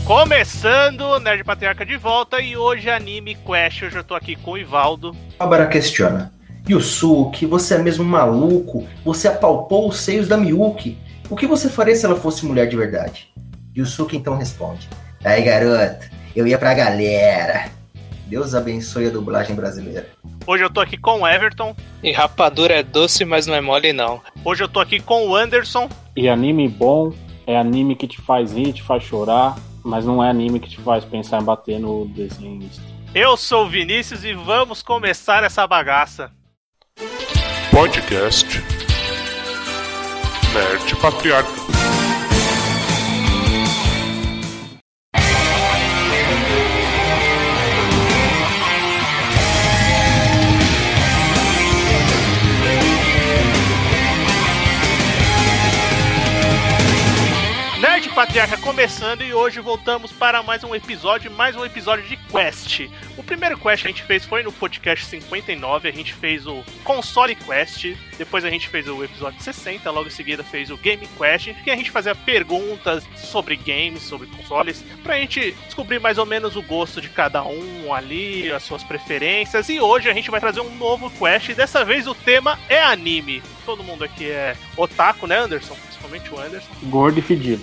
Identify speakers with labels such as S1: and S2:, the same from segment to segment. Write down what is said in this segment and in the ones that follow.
S1: Começando, Nerd Patriarca de volta e hoje Anime Quest. Hoje eu tô aqui com o Ivaldo.
S2: Bárbara questiona: Yusuke, você é mesmo maluco? Você apalpou os seios da Miyuki? O que você faria se ela fosse mulher de verdade? Yusuke então responde: aí garoto, eu ia pra galera. Deus abençoe a dublagem brasileira.
S1: Hoje eu tô aqui com o Everton.
S3: E rapadura é doce, mas não é mole não.
S1: Hoje eu tô aqui com o Anderson.
S4: E anime bom é anime que te faz rir, te faz chorar, mas não é anime que te faz pensar em bater no desenhista.
S1: Eu sou o Vinícius e vamos começar essa bagaça.
S5: Podcast Nerd Patriarca.
S1: Nerd Patriarca começando e hoje voltamos para mais um episódio de Quest. O primeiro Quest que a gente fez foi no podcast 59, a gente fez o Console Quest, depois a gente fez o episódio 60, logo em seguida fez o Game Quest, que a gente fazia perguntas sobre games, sobre consoles, pra gente descobrir mais ou menos o gosto de cada um ali, as suas preferências, e hoje a gente vai trazer um novo Quest, e dessa vez o tema é anime. Todo mundo aqui é otaku, né, Anderson? Principalmente o Anderson.
S4: Gordo e fedido.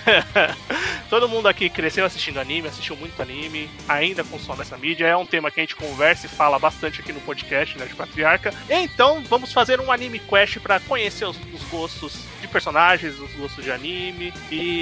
S1: Todo mundo aqui cresceu assistindo anime, assistiu muito anime, ainda consome essa mídia. É um tema que a gente conversa e fala bastante aqui no podcast, né, de Patriarca. Então, vamos fazer um Anime Quest para conhecer os gostos de personagens, os gostos de anime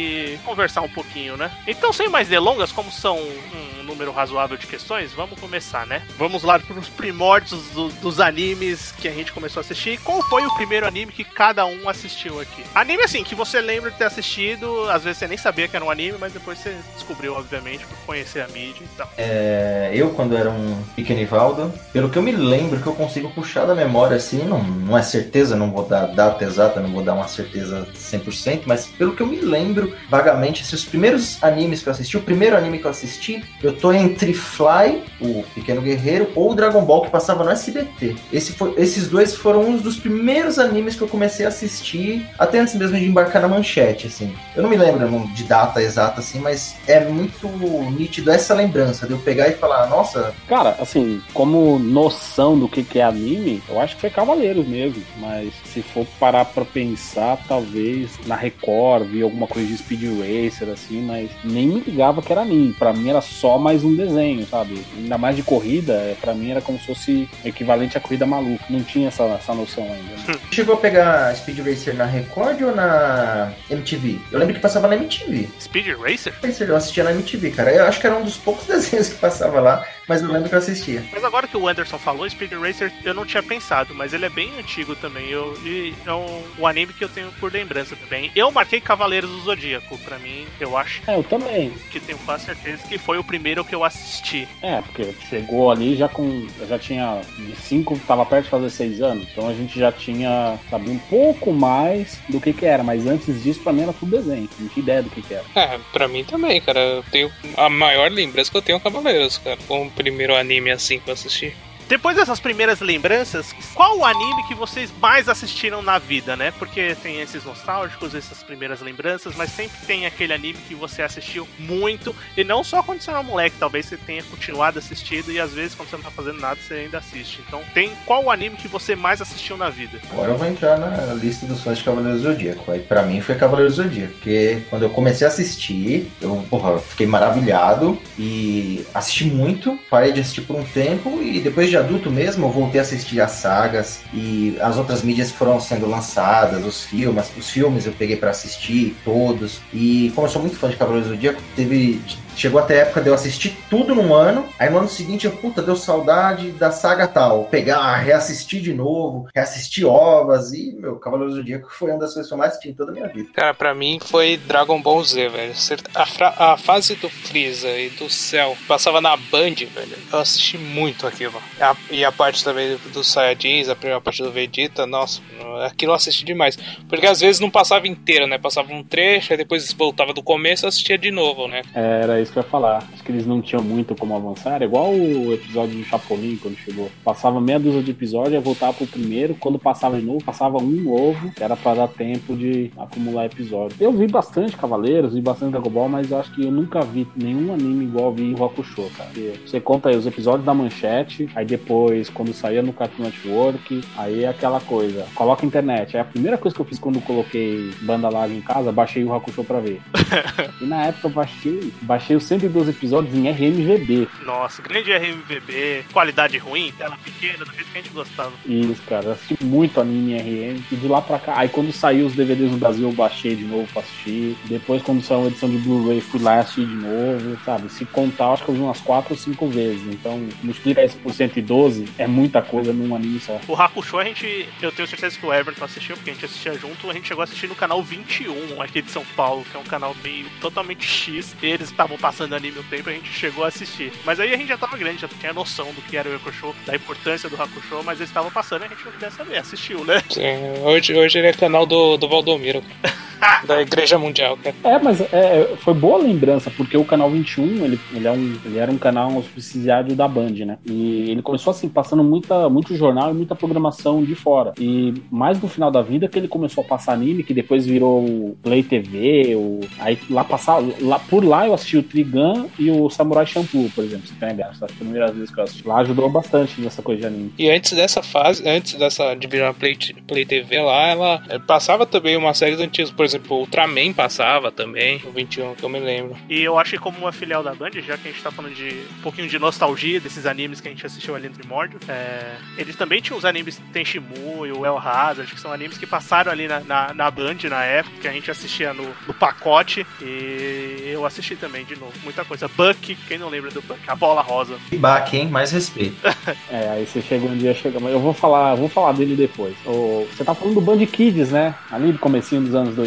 S1: e conversar um pouquinho, né? Então, sem mais delongas, como são um número razoável de questões, vamos começar, né? Vamos lá para os primórdios dos animes que a gente começou a assistir. Qual foi o primeiro anime que cada um assistiu aqui? Anime, assim, que você lembra de ter assistido, às vezes você nem sabia que era um anime, mas depois você descobriu, obviamente, por conhecer a mídia e tal.
S2: Eu, quando era um pequeno Ivaldo, pelo que eu me lembro, que eu consigo puxar da memória, assim, não é certeza, não vou dar data exata, não vou dar uma certeza 100%, mas pelo que eu me lembro, vagamente, esses primeiros animes que eu assisti, o primeiro anime que eu assisti, eu tô entre Fly, o Pequeno Guerreiro, ou Dragon Ball, que passava no SBT. Esses dois foram um dos primeiros animes que eu comecei a assistir, até antes mesmo de embarcar na manchete, assim. Eu não me lembro de data exata, assim, mas é muito nítido essa lembrança de eu pegar e falar, nossa...
S4: Cara, assim, como noção do que é anime, eu acho que foi Cavaleiros mesmo, mas se for parar pra pensar, talvez na Record, vi alguma coisa de Speed Racer, assim, mas nem me ligava que era anime. Pra mim era só mais um desenho, sabe? Ainda mais de corrida, pra mim era como se fosse equivalente à corrida maluca. Não tinha essa noção ainda. Né?
S2: Chegou a pegar Speed Racer na Record ou na MTV? Eu lembro que passava na MTV.
S1: Speed Racer?
S2: Eu assistia na MTV, cara. Eu acho que era um dos poucos desenhos que passava lá, mas eu lembro que eu assistia.
S1: Mas agora que o Anderson falou, Speed Racer, eu não tinha pensado, mas ele é bem antigo também. E é um anime que eu tenho por lembrança também. Eu marquei Cavaleiros do Zodíaco, pra mim, eu acho.
S4: Eu também.
S1: Que tenho quase certeza que foi o primeiro que eu assisti.
S4: Porque chegou ali já tinha de 5, tava perto de fazer 6 anos, então a gente já tinha, sabe, um pouco mais do que era, mas antes disso pra mim era tudo desenho, não tinha ideia do que era.
S3: Pra mim também, cara, eu tenho a maior lembrança que eu tenho Cavaleiros, cara, como o primeiro anime assim que eu assisti.
S1: Depois dessas primeiras lembranças, qual o anime que vocês mais assistiram na vida, né? Porque tem esses nostálgicos, essas primeiras lembranças, mas sempre tem aquele anime que você assistiu muito, e não só quando você era moleque, talvez você tenha continuado assistindo, e às vezes quando você não tá fazendo nada, você ainda assiste. Então, qual o anime que você mais assistiu na vida?
S2: Agora eu vou entrar na lista dos fãs de Cavaleiros do Zodíaco. Aí pra mim foi Cavaleiros do Zodíaco, porque quando eu comecei a assistir, eu fiquei maravilhado, e assisti muito, parei de assistir por um tempo, e depois de adulto mesmo, eu voltei a assistir as sagas e as outras mídias foram sendo lançadas, os filmes eu peguei pra assistir todos, e como eu sou muito fã de Cavaleiros do Zodíaco, chegou até a época de eu assistir tudo num ano, aí no ano seguinte deu saudade da saga tal, pegar, reassistir de novo, reassistir ovas, e Cavaleiros do Zodíaco foi uma das coisas que eu mais assisti em toda a minha vida.
S3: Cara, pra mim foi Dragon Ball Z, velho. A fase do Freeza e do Cell passava na Band, velho. Eu assisti muito aquilo. E a parte também dos Saiyajins, a primeira parte do Vegeta, nossa, aquilo eu assisti demais. Porque às vezes não passava inteiro, né? Passava um trecho, aí depois voltava do começo e assistia de novo, né?
S4: Era isso que eu ia falar. Acho que eles não tinham muito como avançar. Era igual o episódio de Chapolin, quando chegou. Passava meia dúzia de episódio, ia voltar pro primeiro. Quando passava de novo, passava um novo, que era pra dar tempo de acumular episódio. Eu vi bastante Cavaleiros, vi bastante Dragon Ball, mas eu acho que eu nunca vi nenhum anime igual eu vi o Hakusho, cara. Você conta aí os episódios da Manchete, aí depois, quando saía no Cartoon Network, aí é aquela coisa, coloca a internet. Aí a primeira coisa que eu fiz quando coloquei banda larga em casa, baixei o Hakusho pra ver. E na época eu baixei os 112 episódios em RMVB.
S1: Nossa, grande RMVB, qualidade ruim, tela pequena, do jeito que a gente gostava.
S4: Isso, cara, eu assisti muito anime em RM, e de lá pra cá, aí quando saiu os DVDs no Brasil, eu baixei de novo pra assistir. Depois, quando saiu uma edição de Blu-ray, fui lá assistir de novo, sabe? Se contar, acho que eu vi umas 4 ou 5 vezes. Então, multiplica isso por 112, é muita coisa num anime só.
S1: O Hakusho, eu tenho certeza que o Everton assistiu, porque a gente assistia junto, a gente chegou a assistir no canal 21, aqui de São Paulo, que é um canal bem totalmente X. Eles estavam passando anime um tempo, a gente chegou a assistir. Mas aí a gente já tava grande, já tinha noção do que era o Hakusho, da importância do Hakusho, mas eles estavam passando e a gente não queria saber, assistiu, né?
S3: Sim, hoje ele é canal do Valdomiro. Da Igreja Mundial, cara.
S4: Mas foi boa lembrança, porque o canal 21, ele era um canal subsidiário da Band, né? E ele começou assim, passando muito jornal e muita programação de fora. E mais no final da vida que ele começou a passar anime, que depois virou o Play TV, aí por lá eu assisti o Trigun e o Samurai Champloo, por exemplo, você tem ideia, as primeiras vezes que eu assisti. Lá ajudou bastante nessa coisa de anime.
S3: E antes de virar Play TV lá, ela passava também uma série de antigos, por exemplo, o Ultraman passava também, o 21, que eu me lembro.
S1: E eu acho que como uma filial da Band, já que a gente tá falando de um pouquinho de nostalgia desses animes que a gente assistiu ali no Primórdio, eles também tinham os animes Tenchimu e o El Hazard, que são animes que passaram ali na Band na época, que a gente assistia no pacote, e eu assisti também de novo, muita coisa. Buck, quem não lembra do Buck? A Bola Rosa.
S2: E Buck, hein? Mais respeito.
S4: Aí você chega um dia, mas eu vou falar dele depois. Você tá falando do Band Kids, né? Ali do comecinho dos anos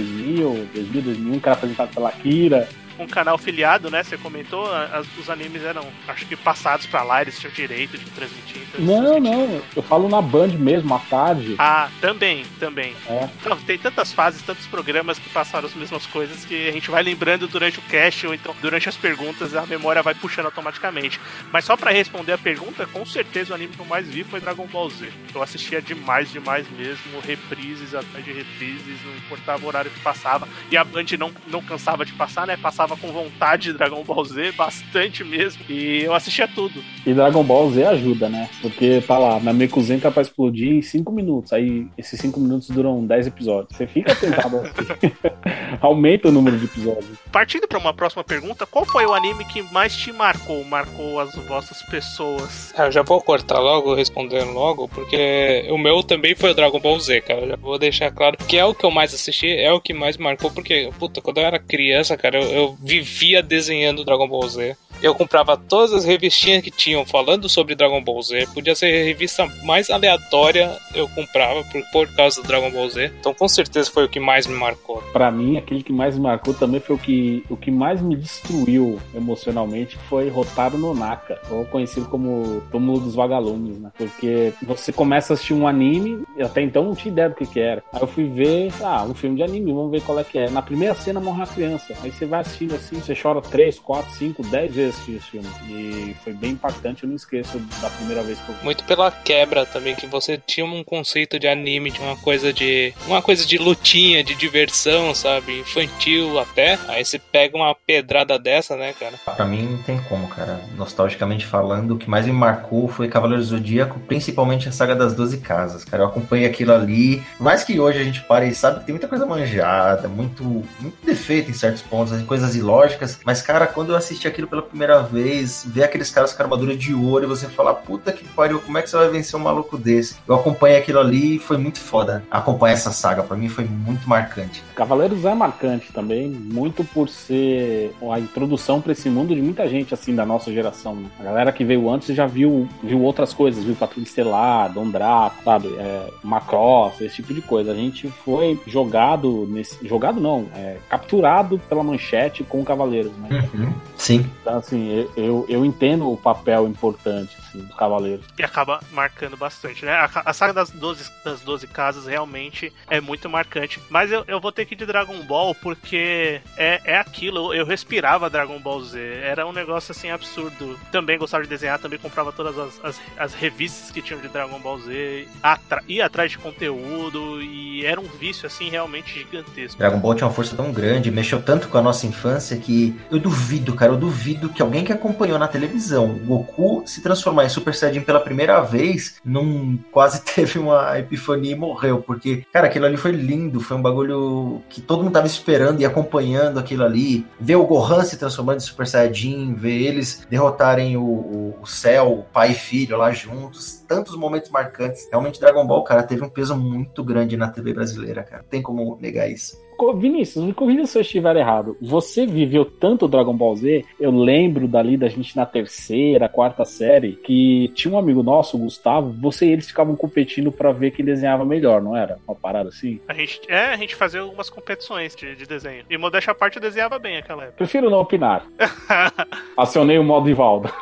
S4: 2001, que era apresentado pela Kira.
S1: Um canal filiado, né? Você comentou, os animes eram, acho que passados pra lá, eles tinham direito de transmitir.
S4: Então não, eu falo na Band mesmo, à tarde.
S1: Ah, também. Não, tem tantas fases, tantos programas que passaram as mesmas coisas que a gente vai lembrando durante o cast, ou então durante as perguntas, a memória vai puxando automaticamente. Mas só pra responder a pergunta, com certeza o anime que eu mais vi foi Dragon Ball Z. Eu assistia demais mesmo, reprises atrás de reprises, não importava o horário que passava. E a Band não cansava de passar, né? Passava com vontade de Dragon Ball Z, bastante mesmo, e eu assistia tudo.
S4: E Dragon Ball Z ajuda, né? Porque tá lá, na Mekuzen tá pra explodir em 5 minutos, aí esses 5 minutos duram 10 episódios. Você fica tentado assim. Aumenta o número de episódios.
S1: Partindo pra uma próxima pergunta, qual foi o anime que mais te marcou as vossas pessoas?
S3: Eu já vou cortar logo, respondendo logo, porque o meu também foi o Dragon Ball Z, cara. Já vou deixar claro que é o que eu mais assisti, é o que mais marcou, porque, puta, quando eu era criança, cara, eu vivia desenhando Dragon Ball Z. Eu comprava todas as revistinhas que tinham falando sobre Dragon Ball Z. Podia ser a revista mais aleatória, eu comprava por causa do Dragon Ball Z. Então com certeza foi o que mais me marcou.
S4: Pra mim, aquele que mais me marcou também foi o que mais me destruiu emocionalmente, foi Hotaru no Naka, ou conhecido como Túmulo dos Vagalumes, né? Porque você começa a assistir um anime, e até então não tinha ideia do que era. Aí eu fui ver, um filme de anime, vamos ver qual é que é. Na primeira cena morre uma criança. Aí você vai assistindo assim, você chora 3, 4, 5, 10 vezes assistindo esse filme. E foi bem impactante, eu não esqueço da primeira vez que eu vi.
S3: Muito pela quebra também, que você tinha um conceito de anime, de uma coisa de lutinha, de diversão, sabe? Infantil até. Aí você pega uma pedrada dessa, né, cara?
S2: Pra mim não tem como, cara. Nostalgicamente falando, o que mais me marcou foi Cavaleiro do Zodíaco, principalmente a saga das 12 casas, cara. Eu acompanhei aquilo ali. Mais que hoje a gente para e sabe que tem muita coisa manjada, muito defeito em certos pontos, coisas ilógicas. Mas, cara, quando eu assisti aquilo pela primeira vez, ver aqueles caras com armadura de ouro e você falar, puta que pariu, como é que você vai vencer um maluco desse? Eu acompanhei aquilo ali e foi muito foda. Acompanhar essa saga, pra mim, foi muito marcante.
S4: Cavaleiros é marcante também, muito por ser a introdução pra esse mundo de muita gente, assim, da nossa geração, né? A galera que veio antes já viu outras coisas, viu Patrulha Estelar, Don Draco, sabe? Macross, esse tipo de coisa. A gente foi capturado pela Manchete com Cavaleiros, né?
S2: Sim.
S4: Então, Sim, eu entendo o papel importante assim, do Cavaleiro.
S1: E acaba marcando bastante, né? A saga das 12 casas realmente é muito marcante. Mas eu vou ter que ir de Dragon Ball porque é aquilo. Eu respirava Dragon Ball Z. Era um negócio assim absurdo. Também gostava de desenhar, também comprava todas as revistas que tinham de Dragon Ball Z. Ia atrás de conteúdo e era um vício assim realmente gigantesco.
S2: Dragon Ball tinha uma força tão grande, mexeu tanto com a nossa infância que eu duvido que alguém que acompanhou na televisão o Goku se transformar em Super Saiyajin pela primeira vez quase teve uma epifania e morreu, porque, cara, aquilo ali foi lindo, foi um bagulho que todo mundo tava esperando e acompanhando aquilo ali, ver o Gohan se transformando em Super Saiyajin, ver eles derrotarem o Cell, o pai e filho lá juntos, tantos momentos marcantes. Realmente Dragon Ball, cara, teve um peso muito grande na TV brasileira, cara, não tem como negar isso.
S4: Vinícius, me corrija se eu estiver errado. Você viveu tanto Dragon Ball Z, eu lembro dali da gente na 3ª, 4ª série, que tinha um amigo nosso, o Gustavo, você e eles ficavam competindo pra ver quem desenhava melhor, não era? Uma parada assim?
S1: A gente fazia algumas competições de desenho. E modéstia à parte, eu desenhava bem naquela época.
S4: Prefiro não opinar. Acionei o modo Ivaldo.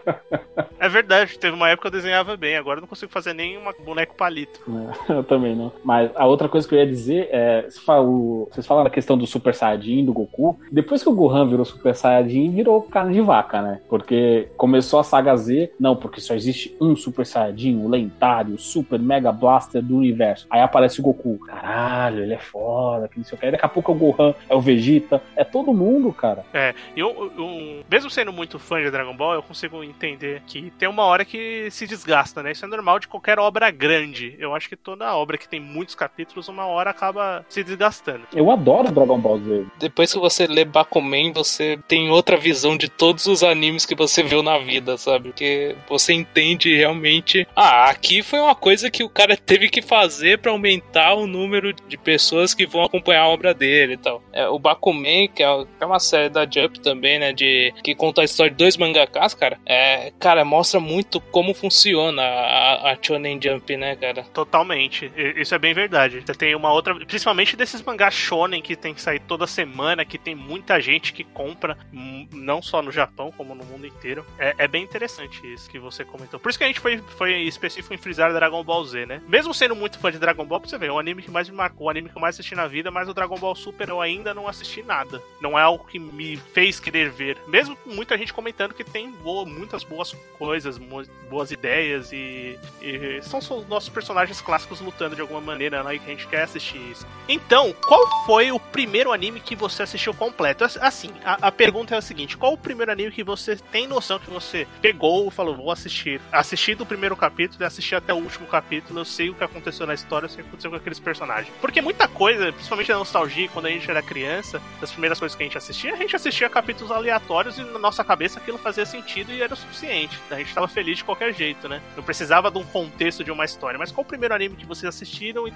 S1: É verdade, teve uma época que eu desenhava bem, agora eu não consigo fazer nem um boneco palito.
S4: Eu também não. Mas a outra coisa que eu ia dizer é, vocês falaram da questão do Super Saiyajin, do Goku, depois que o Gohan virou Super Saiyajin, virou carne de vaca, né? Porque começou a saga Z, não, porque só existe um Super Saiyajin, o lendário, o Super Mega Blaster do universo. Aí aparece o Goku, caralho, ele é foda, que não sei o que. Aí daqui a pouco é o Gohan, é o Vegeta, é todo mundo, cara.
S1: Eu mesmo sendo muito fã de Dragon Ball, eu consigo entender que tem uma hora que se desgasta, né? Isso é normal de qualquer obra grande. Eu acho que toda obra que tem muitos capítulos, uma hora acaba se desgastando.
S4: Eu adoro Dragon Ball Z.
S3: Depois que você lê Bakuman, você tem outra visão de todos os animes que você viu na vida, sabe? Porque você entende realmente... aqui foi uma coisa que o cara teve que fazer pra aumentar o número de pessoas que vão acompanhar a obra dele e tal. O Bakuman, que é uma série da Jump também, né? Que conta a história de 2 mangakas, cara. Cara, mostra muito como funciona a Shonen Jump, né, cara?
S1: Totalmente. Isso é bem verdade. Você tem uma outra... Principalmente desses mangás shonen que tem que sair toda semana, que tem muita gente que compra, não só no Japão, como no mundo inteiro. É bem interessante isso que você comentou. Por isso que a gente foi específico em frisar Dragon Ball Z, né? Mesmo sendo muito fã de Dragon Ball, pra você ver, o anime que mais me marcou, o anime que eu mais assisti na vida, mas o Dragon Ball Super eu ainda não assisti nada. Não é algo que me fez querer ver. Mesmo com muita gente comentando que tem muitas boas coisas, boas ideias e são os nossos personagens clássicos lutando de alguma maneira, né? E que a gente quer assistir isso. Então, qual foi o primeiro anime que você assistiu completo? Assim, a pergunta é a seguinte: qual o primeiro anime que você tem noção que você pegou e falou, vou assistir? Assisti do primeiro capítulo e assisti até o último capítulo, eu sei o que aconteceu na história, eu sei o que aconteceu com aqueles personagens. Porque muita coisa, principalmente a nostalgia, quando a gente era criança, das primeiras coisas que a gente assistia capítulos aleatórios e na nossa cabeça aquilo fazia sentido e era o suficiente. A gente tava feliz de qualquer jeito, né? Não precisava de um contexto de uma história. Mas qual o primeiro anime que vocês assistiram e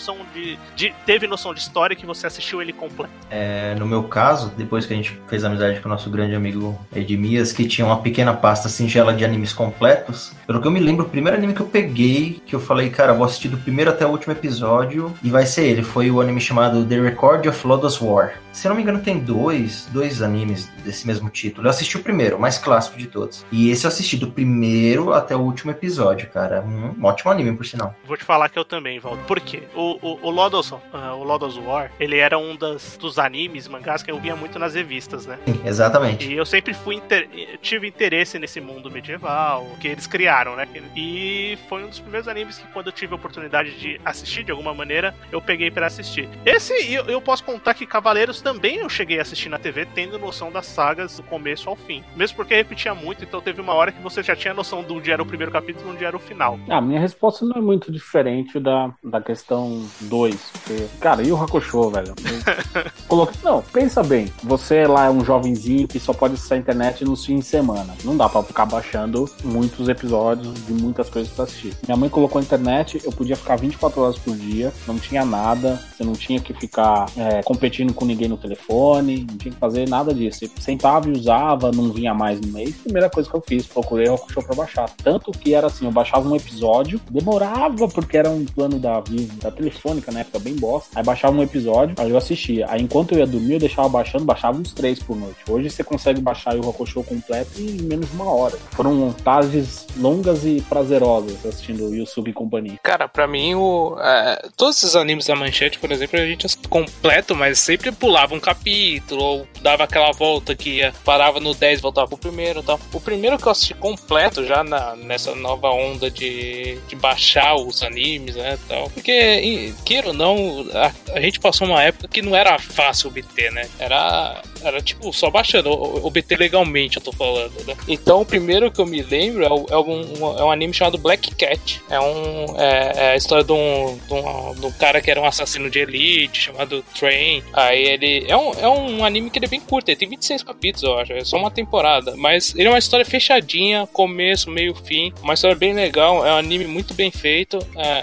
S1: teve noção de história que você assistiu ele completo?
S2: No meu caso, depois que a gente fez amizade com o nosso grande amigo Edmias, que tinha uma pequena pasta singela de animes completos, pelo que eu me lembro, o primeiro anime que eu peguei, que eu falei, cara, vou assistir do primeiro até o último episódio, e vai ser ele, foi o anime chamado The Record of Lodoss War. Se eu não me engano, tem dois animes desse mesmo título. Eu assisti o primeiro, o mais clássico de todos. E esse eu assisti do primeiro até o último episódio, cara. Um ótimo anime, por sinal.
S1: Vou te falar que eu também, Valdo. Por quê? O Lodoss War, ele era um dos animes, mangás que eu via muito nas revistas, né?
S2: Sim, exatamente.
S1: E eu sempre tive interesse nesse mundo medieval que eles criaram, né? E foi um dos primeiros animes que, quando eu tive a oportunidade de assistir de alguma maneira, eu peguei pra assistir. Esse, eu posso contar que Cavaleiros também eu cheguei a assistir na TV, tendo noção das sagas do começo ao fim. Mesmo porque repetia muito, então teve uma hora que você já tinha noção de onde era o primeiro capítulo e onde era o final.
S4: A minha resposta não é muito diferente da questão 2. Porque, cara, e o Hakusho, velho? Não, pensa bem. Você lá é um jovenzinho que só pode acessar a internet nos fins de semana. Não dá pra ficar baixando muitos episódios de muitas coisas pra assistir. Minha mãe colocou a internet, eu podia ficar 24 horas por dia, não tinha nada, você não tinha que ficar competindo com ninguém no telefone, não tinha que fazer nada disso. Você sentava e usava, não vinha mais no mês. Primeira coisa que eu fiz, procurei o Hakusho pra baixar. Tanto que era assim, eu baixava um episódio, demorava porque era um plano da Vivo, da Telefônica, na época, bem bosta. Aí baixava um episódio, aí eu assistia. Aí enquanto eu ia dormir, eu deixava baixando, baixava uns 3 por noite. Hoje você consegue baixar o Hakusho completo em menos de 1 hora. Foram tardes longas e prazerosas assistindo o Yusuke e companhia.
S3: Cara, pra mim, todos esses animes da Manchete, por exemplo, a gente assistia completo, mas sempre pulava um capítulo, ou dava aquela volta que parava no 10 e voltava pro primeiro e tal. O primeiro que eu assisti completo, já nessa nova onda de baixar os animes, né, tal. Porque, queira ou não, a gente passou uma época que não era fácil obter, né? Era tipo, só baixando, obter legalmente, eu tô falando, né? Então, o primeiro que eu me lembro é um anime chamado Black Cat. É a história de um cara que era um assassino de elite, chamado Train. Aí ele... É um anime que ele é bem curto, ele tem 26 capítulos, eu acho. É só uma temporada. Mas ele é uma história fechadinha, começo, meio, fim. Uma história bem legal, é um anime muito bem feito.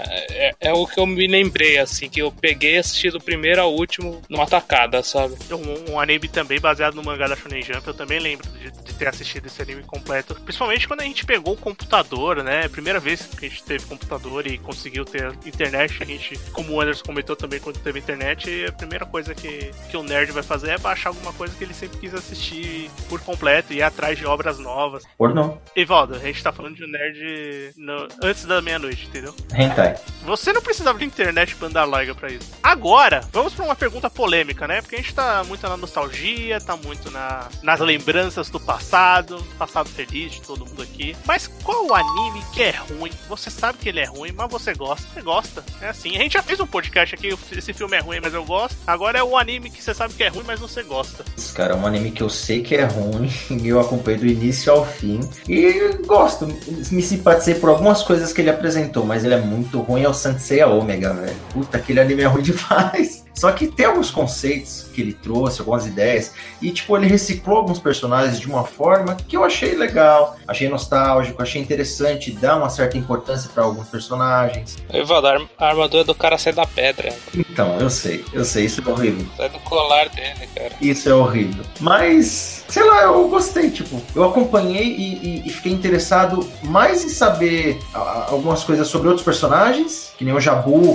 S3: É o que eu me lembrei, assim, que eu peguei e assisti do primeiro ao último numa tacada, sabe?
S1: Um anime também baseado no mangá da Shonen Jump, eu também lembro de ter assistido esse anime completo. Principalmente quando a gente pegou o computador, né? Primeira vez que a gente teve computador e conseguiu ter internet, a gente, como o Anderson comentou também, quando teve internet, a primeira coisa que o nerd vai fazer é baixar alguma coisa que ele sempre quis assistir por completo e ir atrás de obras novas.
S2: Por não.
S1: Evaldo, a gente tá falando de um nerd antes da meia-noite, entendeu?
S2: Hentai.
S1: Você não precisava de internet pra andar larga pra isso. Agora, vamos pra uma pergunta polêmica, né? Porque a gente tá muito na nostalgia, tá muito nas lembranças do passado feliz de todo mundo aqui. Mas qual o anime que é ruim? Você sabe que ele é ruim, mas você gosta. Você gosta. É assim. A gente já fez um podcast aqui, esse filme é ruim, mas eu gosto. Agora é o anime que você sabe que é ruim, mas você gosta.
S2: Esse cara é um anime que eu sei que é ruim, e eu acompanhei do início ao fim. E gosto, me simpatizei por algumas coisas que ele apresentou, mas ele é muito ruim, é o Sansei Ômega, velho. Puta, aquele anime é ruim demais. Só que tem alguns conceitos que ele trouxe, algumas ideias, e tipo, ele reciclou alguns personagens de uma forma que eu achei legal, achei nostálgico, achei interessante, dá uma certa importância para alguns personagens.
S3: Evandro, a armadura do cara sai da pedra.
S2: Então, eu sei, isso é horrível.
S3: Sai do colar dele, cara.
S2: Isso é horrível. Mas, sei lá, eu gostei, tipo, eu acompanhei e fiquei interessado mais em saber algumas coisas sobre outros personagens, que nem o Jabu,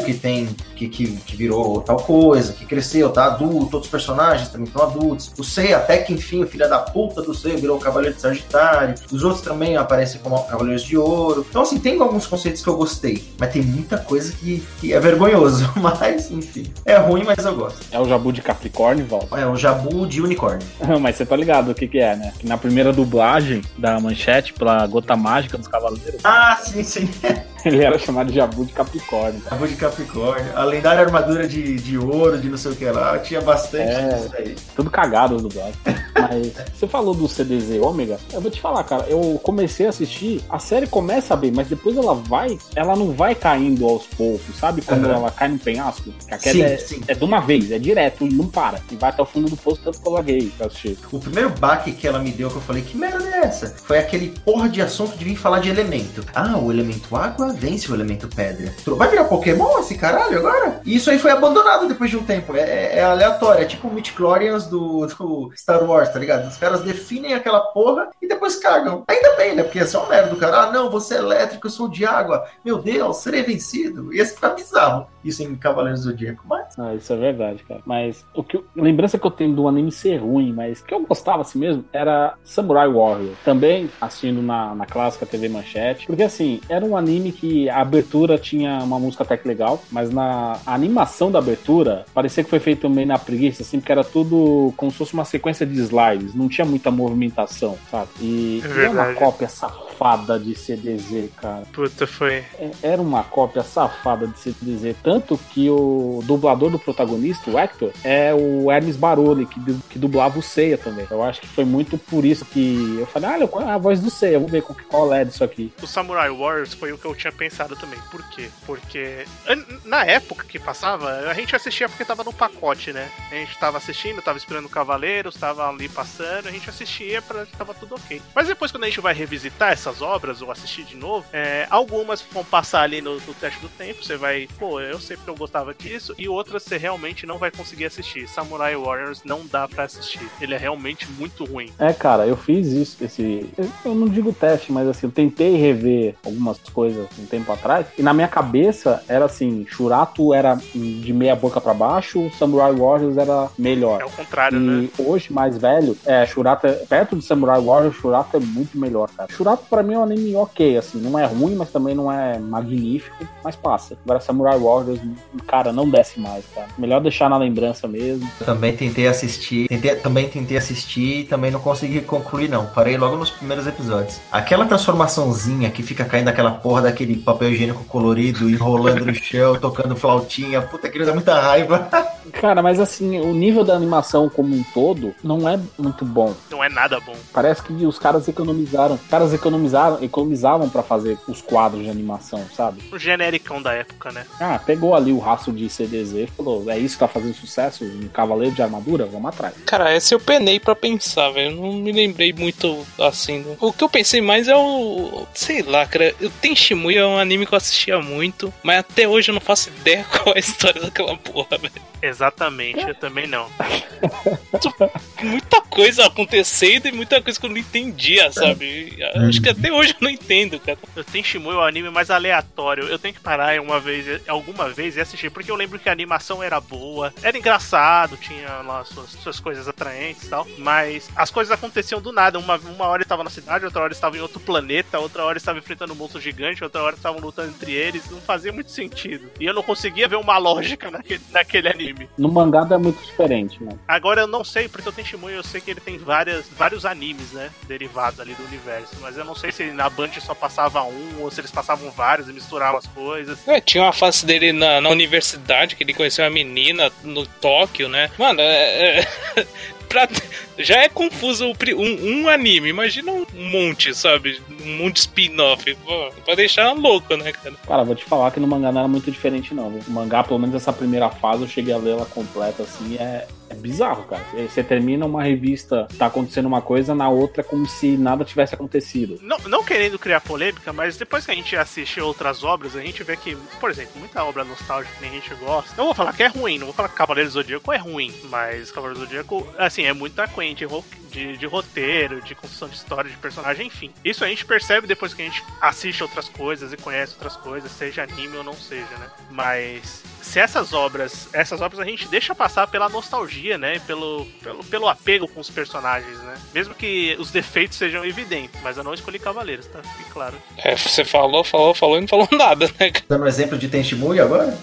S2: que virou tal coisa, que cresceu, tá adulto, outros personagens também estão adultos. O Sei, até que enfim, o filho da puta do Sei virou o Cavaleiro de Sagitário. Os outros também aparecem como Cavaleiros de Ouro. Então, assim, tem alguns conceitos que eu gostei, mas tem muita coisa que é vergonhoso. Mas, enfim, é ruim, mas eu gosto.
S4: É o Jabu de Capricórnio, Val?
S2: É o Jabu de Unicórnio.
S4: Mas você tá ligado o que é, né? Que na primeira dublagem da Manchete, pela Gota Mágica dos Cavaleiros...
S2: Ah, sim.
S4: Ele era chamado de Jabu de Capricórnio.
S2: Jabu de Capricórnio. A lendária armadura de ouro, de não sei o que lá, tinha bastante disso aí.
S4: Tudo cagado as dublagens. Mas você falou do CDZ Ômega, eu vou te falar, cara, eu comecei a assistir, a série começa bem, mas depois ela não vai caindo aos poucos, sabe? Quando ela cai no penhasco, a queda é de uma vez, é direto, não para. E vai até o fundo do poço, tanto que eu larguei pra assistir.
S2: O primeiro baque que ela me deu, que eu falei, que merda é essa? Foi aquele porra de assunto de vir falar de elemento. Ah, o elemento água vence o elemento pedra. Vai virar Pokémon esse caralho agora? E isso aí foi abandonado depois de um tempo. É aleatório, é tipo o midichlorians do Star Wars, tá ligado? Os caras definem aquela porra e depois cagam. Ainda bem, né? Porque é só um merda do cara. Ah, não, você é elétrico, eu sou de água. Meu Deus, serei vencido. Ia ficar bizarro. Isso em Cavaleiros do Zodíaco, mas...
S4: Ah, isso é verdade, cara. Mas lembrança que eu tenho do anime ser ruim, mas que eu gostava assim mesmo, era Samurai Warrior. Também assistindo na clássica TV Manchete. Porque assim, era um anime que a abertura tinha uma música até que legal, mas a animação da abertura parecia que foi feito meio na preguiça, assim, porque era tudo como se fosse uma sequência de slides, não tinha muita movimentação, sabe? E era uma cópia safada de CDZ, cara.
S1: Puta, foi.
S4: Era uma cópia safada de CDZ, tanto que o dublador do protagonista, o Hector, é o Hermes Baroni, que dublava o Seiya também. Eu acho que foi muito por isso que eu falei, a voz do Seiya, vamos ver qual é disso aqui.
S1: O Samurai Warriors foi o que eu tinha pensado também. Por quê? Porque na época que passava, a gente assistia porque tava no pacote, né? A gente tava assistindo, tava esperando Cavaleiros, tava ali passando, a gente assistia, tava tudo ok. Mas depois, quando a gente vai revisitar essas obras ou assistir de novo, algumas vão passar ali no teste do tempo, você vai, pô, eu sei porque eu gostava disso, e outras você realmente não vai conseguir assistir. Samurai Warriors não dá pra assistir, ele é realmente muito ruim.
S4: Cara, eu fiz isso, eu não digo teste, mas assim, eu tentei rever algumas coisas um tempo atrás, e na minha cabeça era assim, Shurato era de meia boca pra baixo, Samurai Warriors era melhor.
S1: É o contrário, né?
S4: E hoje, mais velho, Shurato, perto de Samurai Warriors, Shurato é muito melhor, cara. Shurato pra mim é um anime ok, assim, não é ruim, mas também não é magnífico, mas passa. Agora Samurai Warriors, cara, não desce mais, cara. Melhor deixar na lembrança mesmo.
S2: Eu também tentei assistir e também não consegui concluir, não. Parei logo nos primeiros episódios. Aquela transformaçãozinha que fica caindo aquela porra daquele papel higiênico colorido, enrolando no chão, tocando flautinha, puta, aquilo dá muita raiva.
S4: Cara, mas assim, o nível da animação como um todo não é muito bom.
S1: Não é nada bom.
S4: Parece que os caras economizaram. Os caras economizavam pra fazer os quadros de animação, sabe?
S1: O genericão da época, né?
S4: Pegou ali o rastro de CDZ e falou, é isso que tá fazendo sucesso? Um cavaleiro de armadura? Vamos atrás.
S3: Cara, esse eu penei pra pensar, velho. Eu não me lembrei muito assim. O que eu pensei mais é o... sei lá, cara. O Tenshimuya é um anime que eu assistia muito, mas até hoje eu não faço ideia qual é a história daquela porra, velho.
S1: Exatamente, eu também não.
S3: Muita coisa acontecendo e muita coisa que eu não entendia, sabe? Acho que até hoje eu não entendo, cara.
S1: O Tenshimuya é o anime mais aleatório. Eu tenho que parar alguma vez e assistir, porque eu lembro que a animação era boa, era engraçado, tinha lá suas coisas atraentes e tal, mas as coisas aconteciam do nada. Uma hora estava na cidade, outra hora estava em outro planeta, outra hora estava enfrentando um monstro gigante, outra hora estavam lutando entre eles. Não fazia muito sentido. E eu não conseguia ver uma lógica naquele anime.
S4: No mangá é muito diferente, né?
S1: Agora eu não sei, porque o Tenshimuya eu sei que ele tem vários animes, né, derivados ali do universo, mas eu não sei se na Band só passava um ou se eles passavam vários e misturavam as coisas.
S3: Tinha uma fase dele na universidade, que ele conheceu uma menina no Tóquio, né? Mano, já é confuso um anime, imagina um monte, sabe? Um monte de spin-off. Pra deixar louco, né, cara?
S4: Cara, vou te falar que no mangá não era muito diferente, não. Viu? O mangá, pelo menos essa primeira fase, eu cheguei a ler ela completa, assim, é bizarro, cara. Você termina uma revista, tá acontecendo uma coisa, na outra como se nada tivesse acontecido.
S1: Não querendo criar polêmica, mas depois que a gente assiste outras obras, a gente vê que, por exemplo, muita obra nostálgica que a gente gosta. Não vou falar que é ruim, não vou falar que Cavaleiro do Zodíaco é ruim, mas Cavaleiro do Zodíaco, assim, é muito aquém de roteiro, de construção de história, de personagem, enfim. Isso a gente percebe depois que a gente assiste outras coisas e conhece outras coisas, seja anime ou não seja, né? Mas se essas obras a gente deixa passar pela nostalgia, né? Pelo apego com os personagens, né? Mesmo que os defeitos sejam evidentes, mas eu não escolhi Cavaleiros, tá? Fique claro.
S3: Você falou e não falou nada, né?
S2: Dando um exemplo de Tenshimuya agora?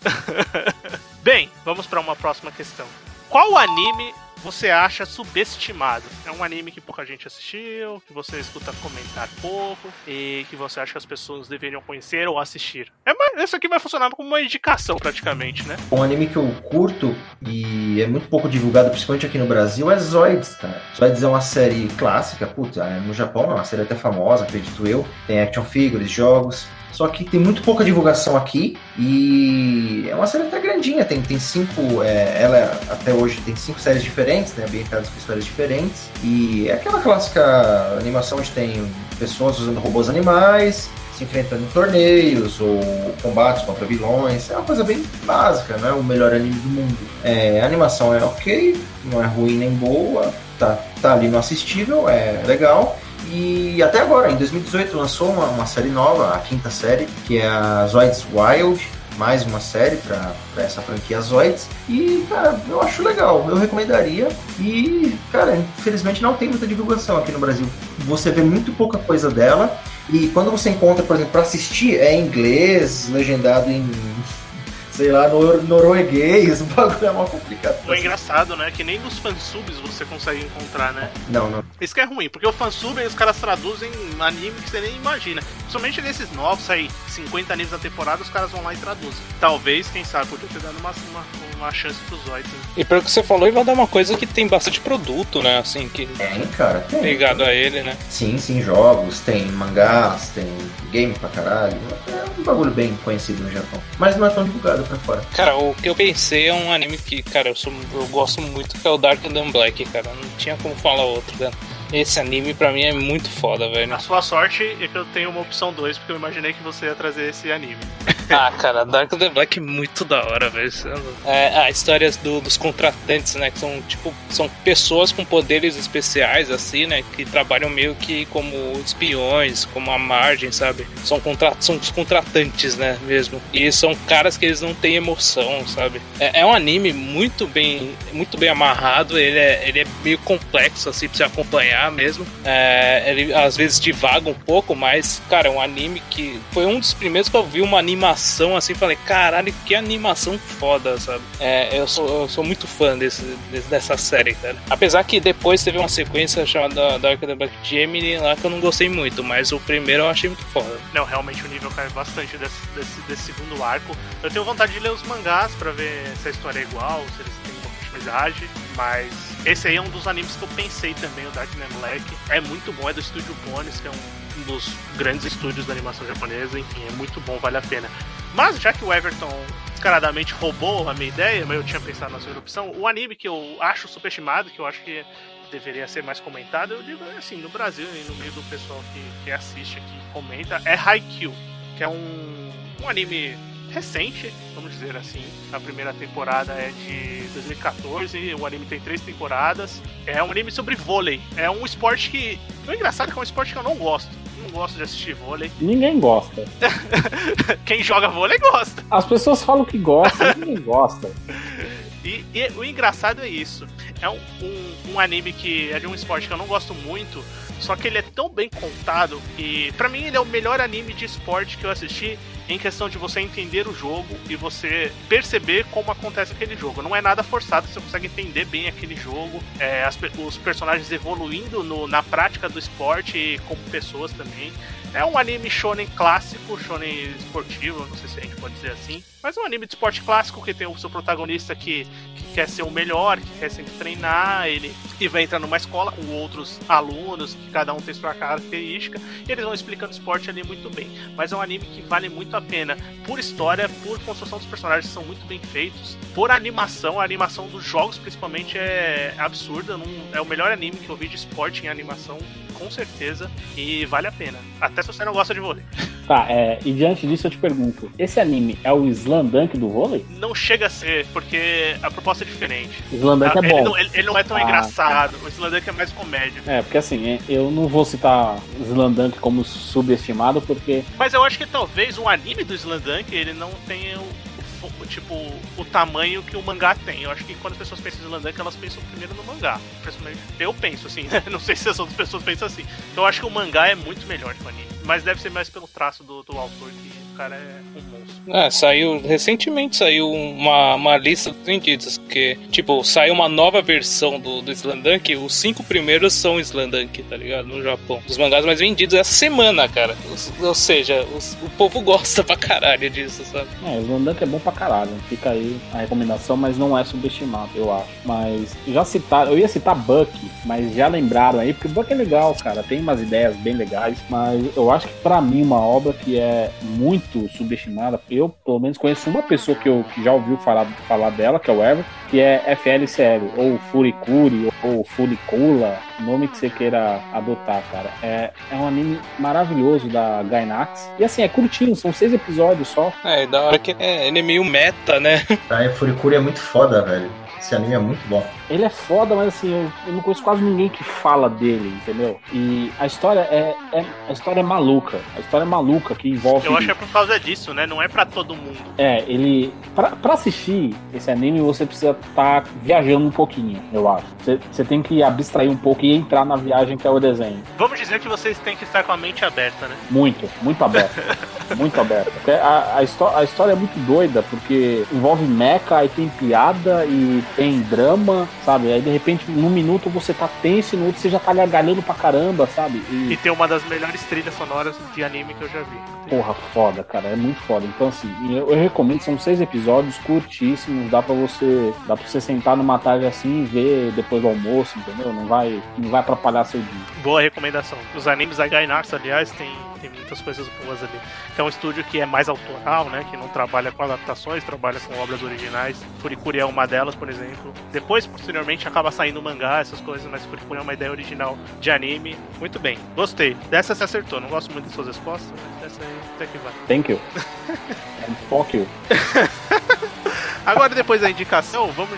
S1: Bem, vamos para uma próxima questão. Qual anime você acha subestimado? É um anime que pouca gente assistiu, que você escuta comentar pouco e que você acha que as pessoas deveriam conhecer ou assistir. Isso aqui vai funcionar como uma indicação praticamente, né?
S2: Um anime que eu curto e é muito pouco divulgado, principalmente aqui no Brasil, é Zoids, cara. Zoids é uma série clássica, no Japão é uma série até famosa, acredito eu. Tem action figures, jogos. Só que tem muito pouca divulgação aqui e é uma série até grandinha, tem 5, ela até hoje tem 5 séries diferentes, né, ambientadas com histórias diferentes, e é aquela clássica animação onde tem pessoas usando robôs animais, se enfrentando em torneios ou combates contra vilões, é uma coisa bem básica, não é o melhor anime do mundo. A animação é ok, não é ruim nem boa, tá ali no assistível, é legal. E até agora, em 2018, lançou uma série nova, a 5ª série, que é a Zoids Wild, mais uma série pra essa franquia Zoids. E, cara, eu acho legal, eu recomendaria. E, cara, infelizmente não tem muita divulgação aqui no Brasil. Você vê muito pouca coisa dela. E quando você encontra, por exemplo, pra assistir, é em inglês, legendado em... sei lá, norueguês, o bagulho é mal complicado.
S1: O engraçado, né, que nem nos fansubs você consegue encontrar, né?
S2: Não.
S1: Isso que é ruim, porque o fansub os caras traduzem anime que você nem imagina. Principalmente nesses novos, aí 50 animes na temporada, os caras vão lá e traduzem. Talvez, quem sabe, podia ter dado uma chance pros Zoids. Né?
S3: E pelo que você falou, ele vai dar uma coisa que tem bastante produto, né, assim, que...
S2: cara, tem.
S3: Ligado a ele, né?
S2: Sim, jogos, tem mangás, tem game pra caralho. É um bagulho bem conhecido no Japão. Mas não é tão divulgado pra fora.
S3: Cara, o que eu pensei é um anime que, cara, eu gosto muito, que é o Dark and Black, cara. Não tinha como falar outro, cara. Esse anime pra mim é muito foda, velho.
S1: A sua sorte é que eu tenho uma opção 2, porque eu imaginei que você ia trazer esse anime.
S3: Ah, cara, Dark the Black é muito da hora, velho. A história dos contratantes, né? Que são, tipo, são pessoas com poderes especiais, assim, né? Que trabalham meio que como espiões, como a margem, sabe? São os contratantes, né? Mesmo. E são caras que eles não têm emoção, sabe? É um anime muito bem amarrado. Ele é meio complexo, assim, pra você acompanhar mesmo. Ele às vezes divaga um pouco, mas, cara, é um anime que foi um dos primeiros que eu vi uma animação assim, falei, caralho, que animação foda, sabe? Eu sou muito fã dessa série, cara. Apesar que depois teve uma sequência chamada Dark the Black Gemini lá que eu não gostei muito, mas o primeiro eu achei muito foda.
S1: Não, realmente o nível cai bastante desse segundo arco. Eu tenho vontade de ler os mangás pra ver se a história é igual, se eles têm uma continuidade, mas esse aí é um dos animes que eu pensei também, o Dark the Black. É muito bom, é do estúdio Bones, que é um dos grandes estúdios da animação japonesa, enfim, é muito bom, vale a pena. Mas já que o Everton descaradamente roubou a minha ideia, mas eu tinha pensado na segunda opção, o anime que eu acho superestimado, que eu acho que deveria ser mais comentado, eu digo assim, no Brasil e no meio do pessoal que assiste aqui e comenta, é Haikyuu, que é um anime recente, vamos dizer assim. A primeira temporada é de 2014, o anime tem 3 temporadas. É um anime sobre vôlei. É um esporte que... O engraçado é que é um esporte que eu não gosto. Não gosto de assistir vôlei.
S4: Ninguém gosta.
S1: Quem joga vôlei gosta.
S4: As pessoas falam que gostam, ninguém gosta.
S1: E o engraçado é isso. É um anime que é de um esporte que eu não gosto muito, só que ele é tão bem contado que, pra mim, ele é o melhor anime de esporte que eu assisti em questão de você entender o jogo e você perceber como acontece aquele jogo. Não é nada forçado, você consegue entender bem aquele jogo, os personagens evoluindo na prática do esporte e como pessoas também. É um anime shonen clássico, shonen esportivo, não sei se a gente pode dizer assim, mas é um anime de esporte clássico que tem o seu protagonista que quer ser o melhor, que quer sempre treinar, ele e vai entrar numa escola com outros alunos, que cada um tem sua característica, e eles vão explicando o esporte ali muito bem. Mas é um anime que vale muito a pena, por história, por construção dos personagens que são muito bem feitos, por animação, a animação dos jogos principalmente é absurda, é o melhor anime que eu vi de esporte em animação, com certeza, e vale a pena, até se você não gosta de vôlei.
S4: Tá, e diante disso eu te pergunto, esse anime é o Slam Dunk do vôlei?
S1: Não chega a ser, porque a proposta é diferente.
S4: O Slam Dunk é bom.
S1: Ele não é tão engraçado, o Slam Dunk é mais comédia.
S4: Porque assim, eu não vou citar o Slam Dunk como subestimado, porque...
S1: Mas eu acho que talvez o anime do Slam Dunk, ele não tenha o tamanho que o mangá tem. Eu acho que quando as pessoas pensam em Slam Dunk, elas pensam primeiro no mangá. Eu penso assim, não sei se as outras pessoas pensam assim. Então eu acho que o mangá é muito melhor que o anime. Mas deve ser mais pelo traço do autor, que o cara é um monstro.
S3: Recentemente saiu uma lista de vendidos, que, tipo, saiu uma nova versão do Slam Dunk, os 5 primeiros são Slam Dunk, tá ligado? No Japão. Os mangás mais vendidos essa semana, cara. Ou seja, o povo gosta pra caralho disso, sabe?
S4: O Slam Dunk é bom pra caralho. Fica aí a recomendação, mas não é subestimado, eu acho. Mas já citaram, eu ia citar Buck, mas já lembraram aí, porque Buck é legal, cara. Tem umas ideias bem legais, mas eu acho que pra mim uma obra que é muito subestimada, eu pelo menos conheço uma pessoa que já ouviu falar dela, que é o Everton, que é FLCL, ou Furikuri, ou Furikula, o nome que você queira adotar, cara. É um anime maravilhoso da Gainax. E assim, é curtinho, são 6 episódios só.
S3: Da hora que ele é meio meta, né?
S2: Furikuri é muito foda, velho. Esse anime é muito bom.
S4: Ele é foda, mas assim, eu não conheço quase ninguém que fala dele, entendeu? E a história a história é maluca. A história é maluca, que envolve...
S1: Eu acho que é por causa disso, né? Não é pra todo mundo.
S4: Ele... Pra assistir esse anime, você precisa estar viajando um pouquinho, eu acho. Você tem que abstrair um pouco e entrar na viagem que é o desenho.
S1: Vamos dizer que vocês têm que estar com a mente aberta, né?
S4: Muito aberta. Muito aberta. Porque a história é muito doida, porque envolve mecha, aí tem piada e tem drama, sabe? Aí de repente, num minuto você tá tenso e no outro você já tá gargalhando pra caramba, sabe?
S1: E tem uma das melhores trilhas sonoras de anime que eu já vi.
S4: Porra, foda, cara, é muito foda. Então assim, eu recomendo, são 6 episódios curtíssimos, dá pra você Dá pra você sentar numa tarde assim e ver depois do almoço, entendeu? Não vai atrapalhar seu dia.
S1: Boa recomendação. Os animes da Gainax, aliás, tem muitas coisas boas ali. É um estúdio que é mais autoral, né? Que não trabalha com adaptações, trabalha com obras originais. Furikuri é uma delas, por exemplo. Depois, posteriormente, acaba saindo mangá, essas coisas, mas Furikuri é uma ideia original de anime. Muito bem, gostei. Dessa você acertou. Não gosto muito das suas respostas, mas dessa aí até que vai.
S4: Thank you. And fuck you.
S1: Agora, depois da indicação, vamos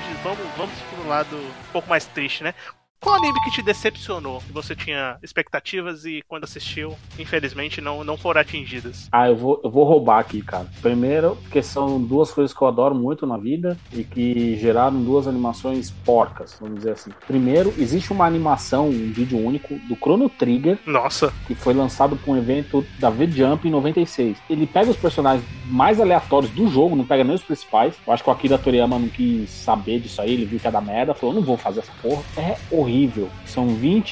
S1: pro lado um pouco mais triste, né? Qual anime que te decepcionou? Que você tinha expectativas e quando assistiu, infelizmente, não foram atingidas?
S4: Eu vou roubar aqui, cara. Primeiro, porque são duas coisas que eu adoro muito na vida e que geraram duas animações porcas, vamos dizer assim. Primeiro, existe uma animação, um vídeo único do Chrono Trigger.
S1: Nossa!
S4: Que foi lançado para um evento da V-Jump em 96. Ele pega os personagens mais aleatórios do jogo, não pega nem os principais. Eu acho que o Akira Toriyama não quis saber disso aí, ele viu que ia dar merda, falou, não vou fazer essa porra. É horrível. São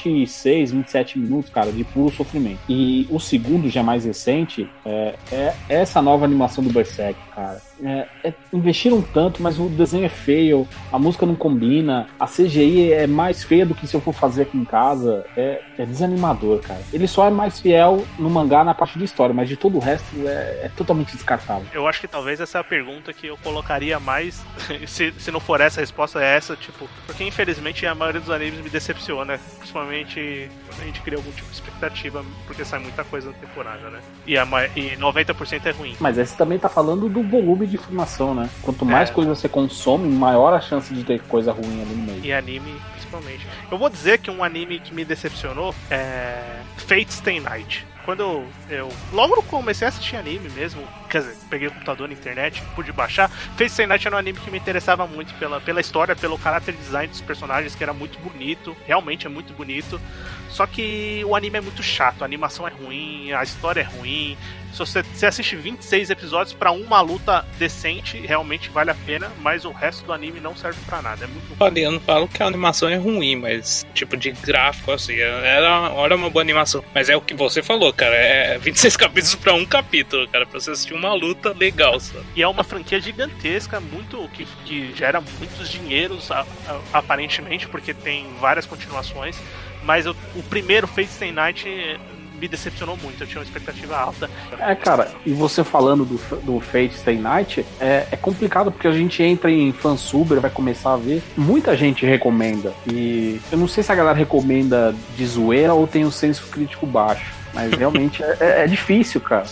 S4: 26, 27 minutos, cara, de puro sofrimento. E o segundo, já mais recente, é essa nova animação do Berserk, cara. Investiram tanto, mas o desenho é feio, a música não combina, a CGI é mais feia do que se eu for fazer aqui em casa. É desanimador, cara. Ele só é mais fiel no mangá na parte de história, mas de todo o resto é totalmente descartável.
S1: Eu acho que talvez essa é a pergunta que eu colocaria mais, se não for essa, a resposta é essa, tipo, porque infelizmente a maioria dos animes me decepciona, principalmente quando a gente cria algum tipo de expectativa, porque sai muita coisa na temporada, né? E 90% é ruim.
S4: Mas esse também tá falando do volume de informação, né? Quanto mais coisa você consome, maior a chance de ter coisa ruim ali no meio.
S1: E anime, principalmente. Eu vou dizer que um anime que me decepcionou é Fate Stay Night. Quando eu logo comecei a assistir anime mesmo, quer dizer, peguei o computador na internet, pude baixar. Fate Stay Night era um anime que me interessava muito pela história, pelo caráter design dos personagens, que era muito bonito, realmente é muito bonito. Só que o anime é muito chato, a animação é ruim, a história é ruim. Se você assiste 26 episódios pra uma luta decente, realmente vale a pena, mas o resto do anime não serve pra nada. É muito ruim.
S3: Olha, eu não falo que a animação é ruim, mas tipo de gráfico, assim, era uma boa animação. Mas é o que você falou, cara, é 26 capítulos pra um capítulo, cara, pra você assistir uma luta legal, sabe?
S1: E é uma franquia gigantesca, muito que gera muitos dinheiros, aparentemente, porque tem várias continuações. Mas o primeiro Fate Stay Night me decepcionou muito, eu tinha uma expectativa alta.
S4: Cara, e você falando do Fate Stay Night, é complicado porque a gente entra em fansuber, vai começar a ver, muita gente recomenda, e eu não sei se a galera recomenda de zoeira ou tem um senso crítico baixo, mas realmente é difícil, cara.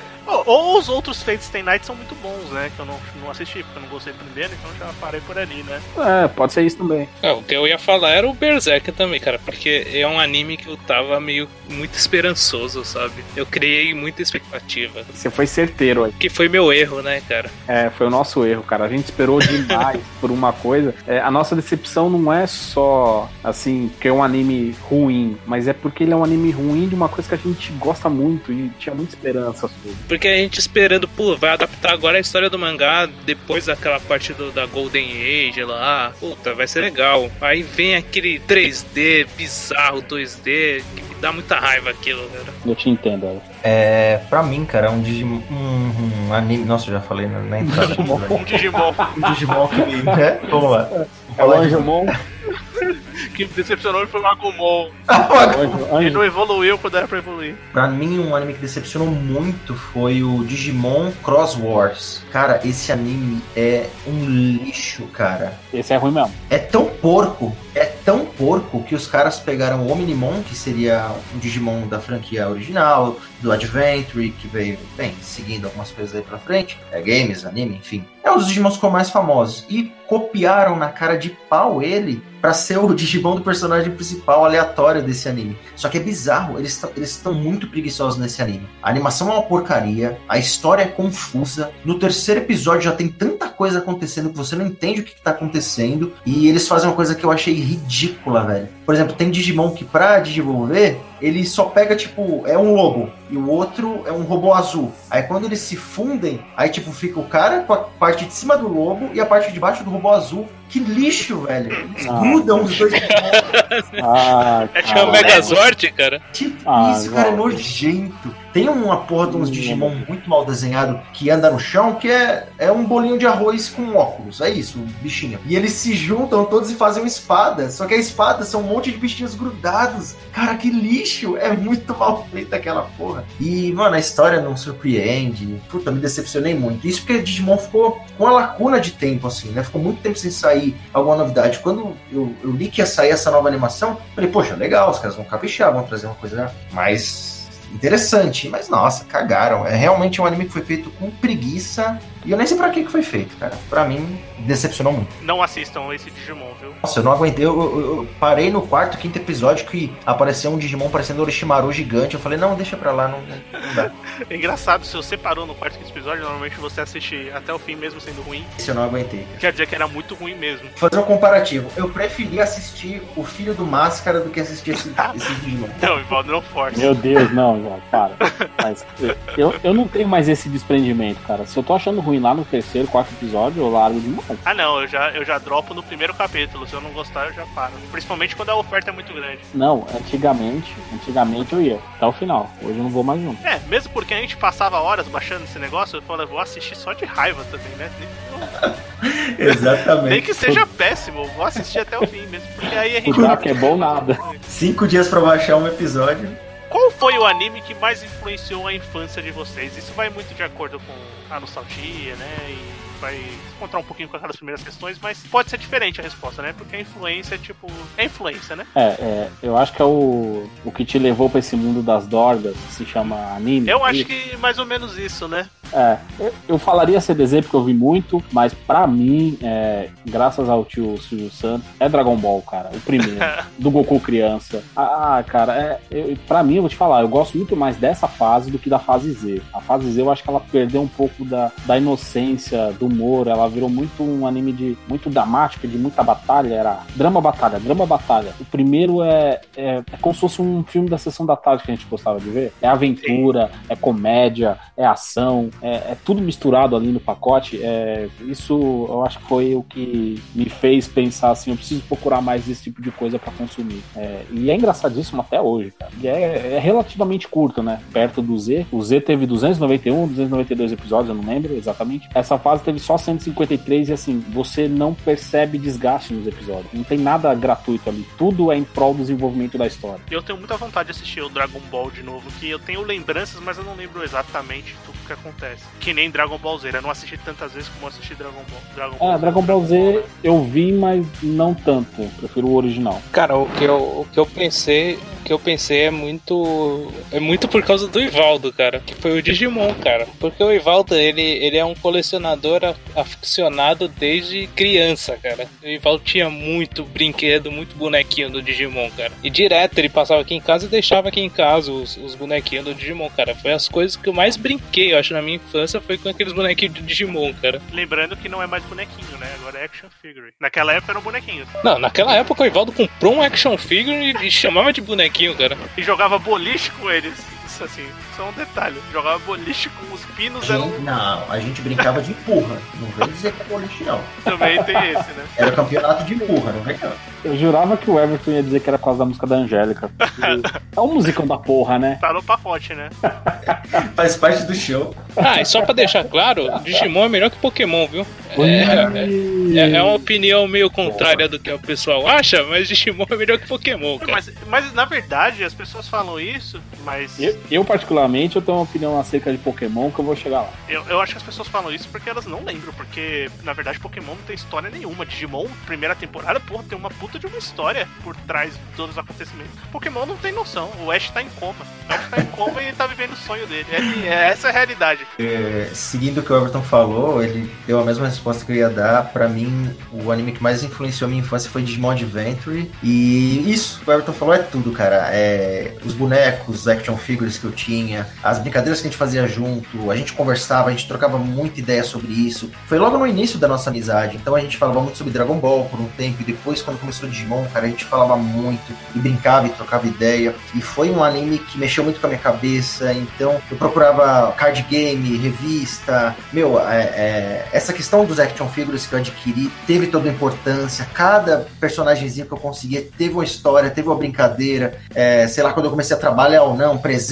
S1: Ou os outros Fate Stay Night são muito bons, né? Que eu não assisti, porque eu não gostei do primeiro, então já parei por ali, né?
S4: Pode ser isso também.
S3: O que eu ia falar era o Berserk também, cara, porque é um anime que eu tava muito esperançoso, sabe? Eu criei muita expectativa.
S4: Você foi certeiro aí.
S3: Que foi meu erro, né, cara?
S4: Foi o nosso erro, cara. A gente esperou demais por uma coisa. A nossa decepção não é só, assim, que é um anime ruim, mas é porque ele é um anime ruim de uma coisa que a gente gosta muito e tinha muita esperança sobre.
S3: Porque a gente esperando, vai adaptar agora a história do mangá depois daquela parte da Golden Age lá. Puta, vai ser legal. Aí vem aquele 3D bizarro, 2D, que me dá muita raiva aquilo, cara.
S4: Eu te entendo, Alex.
S2: Pra mim, cara, é um Digimon. Um anime. Nossa, eu já falei na entrada.
S1: Um Digimon.
S2: Um Digimon que me. Né? Vamos lá.
S4: É o Angemon.
S1: Que me decepcionou foi o Agumon. Ele não evoluiu quando era pra evoluir.
S2: Pra mim, um anime que decepcionou muito foi o Digimon Cross Wars. Cara, esse anime é um lixo, cara.
S4: Esse é ruim mesmo.
S2: É tão porco que os caras pegaram o Omnimon, que seria um Digimon da franquia original, do Adventure, que veio, bem, seguindo algumas coisas aí pra frente, games, anime, enfim. É um dos Digimons que são mais famosos. E copiaram na cara de pau ele pra ser o Digimon do personagem principal aleatório desse anime. Só que é bizarro, eles estão muito preguiçosos nesse anime. A animação é uma porcaria, a história é confusa. No terceiro episódio já tem tanta coisa acontecendo que você não entende o que tá acontecendo. E eles fazem uma coisa que eu achei ridícula, velho. Por exemplo, tem Digimon que pra desenvolver, ele só pega, tipo, é um lobo e o outro é um robô azul. Aí quando eles se fundem, aí tipo, fica o cara com a parte de cima do lobo e a parte de baixo do robô azul. Que lixo, velho. Eles grudam os dois.
S3: É tipo um Megazord, cara.
S2: Tipo isso, cara, é nojento. Tem uma porra de uns Digimon muito mal desenhado que anda no chão, que é um bolinho de arroz com óculos. É isso, o bichinho. E eles se juntam todos e fazem uma espada. Só que a espada são um monte de bichinhos grudados. Cara, que lixo! É muito mal feita aquela porra. E, mano, a história não surpreende. Puta, me decepcionei muito. Isso porque Digimon ficou com uma lacuna de tempo, assim, né? Ficou muito tempo sem sair alguma novidade. Quando eu li que ia sair essa nova animação, falei, poxa, legal, os caras vão caprichar, vão trazer uma coisa mais interessante. Mas, nossa, cagaram. É realmente um anime que foi feito com preguiça. E eu nem sei pra que foi feito, cara. Pra mim, decepcionou muito.
S1: Não assistam esse Digimon, viu?
S2: Nossa, eu não aguentei. Eu parei no quarto, quinto episódio que apareceu um Digimon parecendo um Orochimaru gigante. Eu falei, não, deixa pra lá, não dá.
S1: É engraçado, se você parou no quarto, quinto episódio, normalmente você assiste até o fim mesmo sendo ruim.
S2: Esse eu não aguentei.
S1: Quer dizer que era muito ruim mesmo.
S2: Vou fazer um comparativo. Eu preferi assistir o Filho do Máscara do que assistir esse Digimon.
S1: Não, Ivaldo, não force.
S4: Meu Deus, não, Ivaldo, para. Mas eu não tenho mais esse desprendimento, cara. Se eu tô achando ruim lá no terceiro, quarto episódio, eu largo de mão.
S1: Ah, não, eu já dropo no primeiro capítulo. Se eu não gostar, eu já paro. Principalmente quando a oferta é muito grande.
S4: Não, antigamente eu ia até o final. Hoje eu não vou mais não.
S1: É, mesmo porque a gente passava horas baixando esse negócio, eu falei, vou assistir só de raiva também, né?
S2: Exatamente.
S1: Nem que seja péssimo, vou assistir até o fim mesmo. Porque aí a gente.
S4: Cuidado que é bom nada.
S2: 5 dias pra baixar um episódio.
S1: Qual foi o anime que mais influenciou a infância de vocês? Isso vai muito de acordo com a nostalgia, né? E vai encontrar um pouquinho com aquelas primeiras questões, mas pode ser diferente a resposta, né? Porque a influência, tipo, é influência, né?
S4: Eu acho que é o que te levou pra esse mundo das dorgas, que se chama anime.
S1: Eu acho que mais ou menos isso, né?
S4: Eu falaria CDZ porque eu vi muito, mas pra mim, graças ao tio Silvio Santos, é Dragon Ball, cara, o primeiro, do Goku criança. Cara, pra mim, eu vou te falar, eu gosto muito mais dessa fase do que da fase Z. A fase Z eu acho que ela perdeu um pouco da inocência, do humor, ela virou muito um anime muito dramático, de muita batalha, era drama, batalha. O primeiro é como se fosse um filme da Sessão da Tarde que a gente gostava de ver. É aventura, é comédia, é ação, é tudo misturado ali no pacote. Isso eu acho que foi o que me fez pensar assim, eu preciso procurar mais esse tipo de coisa pra consumir. E é engraçadíssimo até hoje, cara. E é relativamente curto, né? Perto do Z. O Z teve 291, 292 episódios, eu não lembro exatamente. Essa fase teve só 153 e assim, você não percebe desgaste nos episódios. Não tem nada gratuito ali. Tudo é em prol do desenvolvimento da história.
S1: Eu tenho muita vontade de assistir o Dragon Ball de novo, que eu tenho lembranças, mas eu não lembro exatamente tudo que acontece. Que nem Dragon Ball Z, eu não assisti tantas vezes como eu assisti Dragon Ball Z,
S4: né? Eu vi, mas não tanto. Prefiro o original.
S3: Cara, o que eu pensei é muito por causa do Ivaldo, cara, que foi o Digimon, cara. Porque o Ivaldo, ele é um colecionador aficionado desde criança, cara. O Ivaldo tinha muito brinquedo, muito bonequinho do Digimon, cara. E direto ele passava aqui em casa e deixava aqui em casa os bonequinhos do Digimon, cara. Foi as coisas que eu mais brinquei, eu acho, na minha infância, foi com aqueles bonequinhos de Digimon, cara.
S1: Lembrando que não é mais bonequinho, né? Agora é action figure. Naquela época eram bonequinhos.
S3: Não, naquela época o Ivaldo comprou um action figure e chamava de bonequinho, cara.
S1: E jogava boliche com eles. Isso assim, só um detalhe. Jogava boliche com os pinos.
S2: Não, a gente brincava de empurra. Não vem dizer que é boliche, não.
S1: Também tem esse, né?
S2: Era campeonato de empurra, não vem não.
S4: Eu jurava que o Everton ia dizer que era por causa da música da Angélica. É um musicão da porra, né?
S1: Tá no pacote, né?
S2: Faz parte do show.
S3: E só pra deixar claro, Digimon é melhor que Pokémon, viu? É uma opinião meio contrária do que o pessoal acha, mas Digimon é melhor que Pokémon, cara.
S1: Mas na verdade, as pessoas falam isso, mas...
S4: Eu particularmente, eu tenho uma opinião acerca de Pokémon que eu vou chegar lá.
S1: Eu acho que as pessoas falam isso porque elas não lembram, porque na verdade Pokémon não tem história nenhuma. Digimon, primeira temporada, porra, tem uma puta de uma história por trás de todos os acontecimentos. Pokémon não tem noção, o Ash tá em coma. O Ash tá em coma e ele tá vivendo o sonho dele. Essa é a realidade.
S2: Seguindo o que o Everton falou, ele deu a mesma resposta que eu ia dar. Pra mim, o anime que mais influenciou a minha infância foi Digimon Adventure. E isso, o Everton falou, é tudo, cara. Os bonecos, os action figures que eu tinha, as brincadeiras que a gente fazia junto, a gente conversava, a gente trocava muita ideia sobre isso. Foi logo no início da nossa amizade, então a gente falava muito sobre Dragon Ball por um tempo, e depois quando começou o Digimon, cara, a gente falava muito, e brincava e trocava ideia, e foi um anime que mexeu muito com a minha cabeça, então eu procurava card game, revista, essa questão dos action figures que eu adquiri teve toda a importância, cada personagemzinho que eu conseguia teve uma história, teve uma brincadeira, sei lá, quando eu comecei a trabalhar ou não, presente,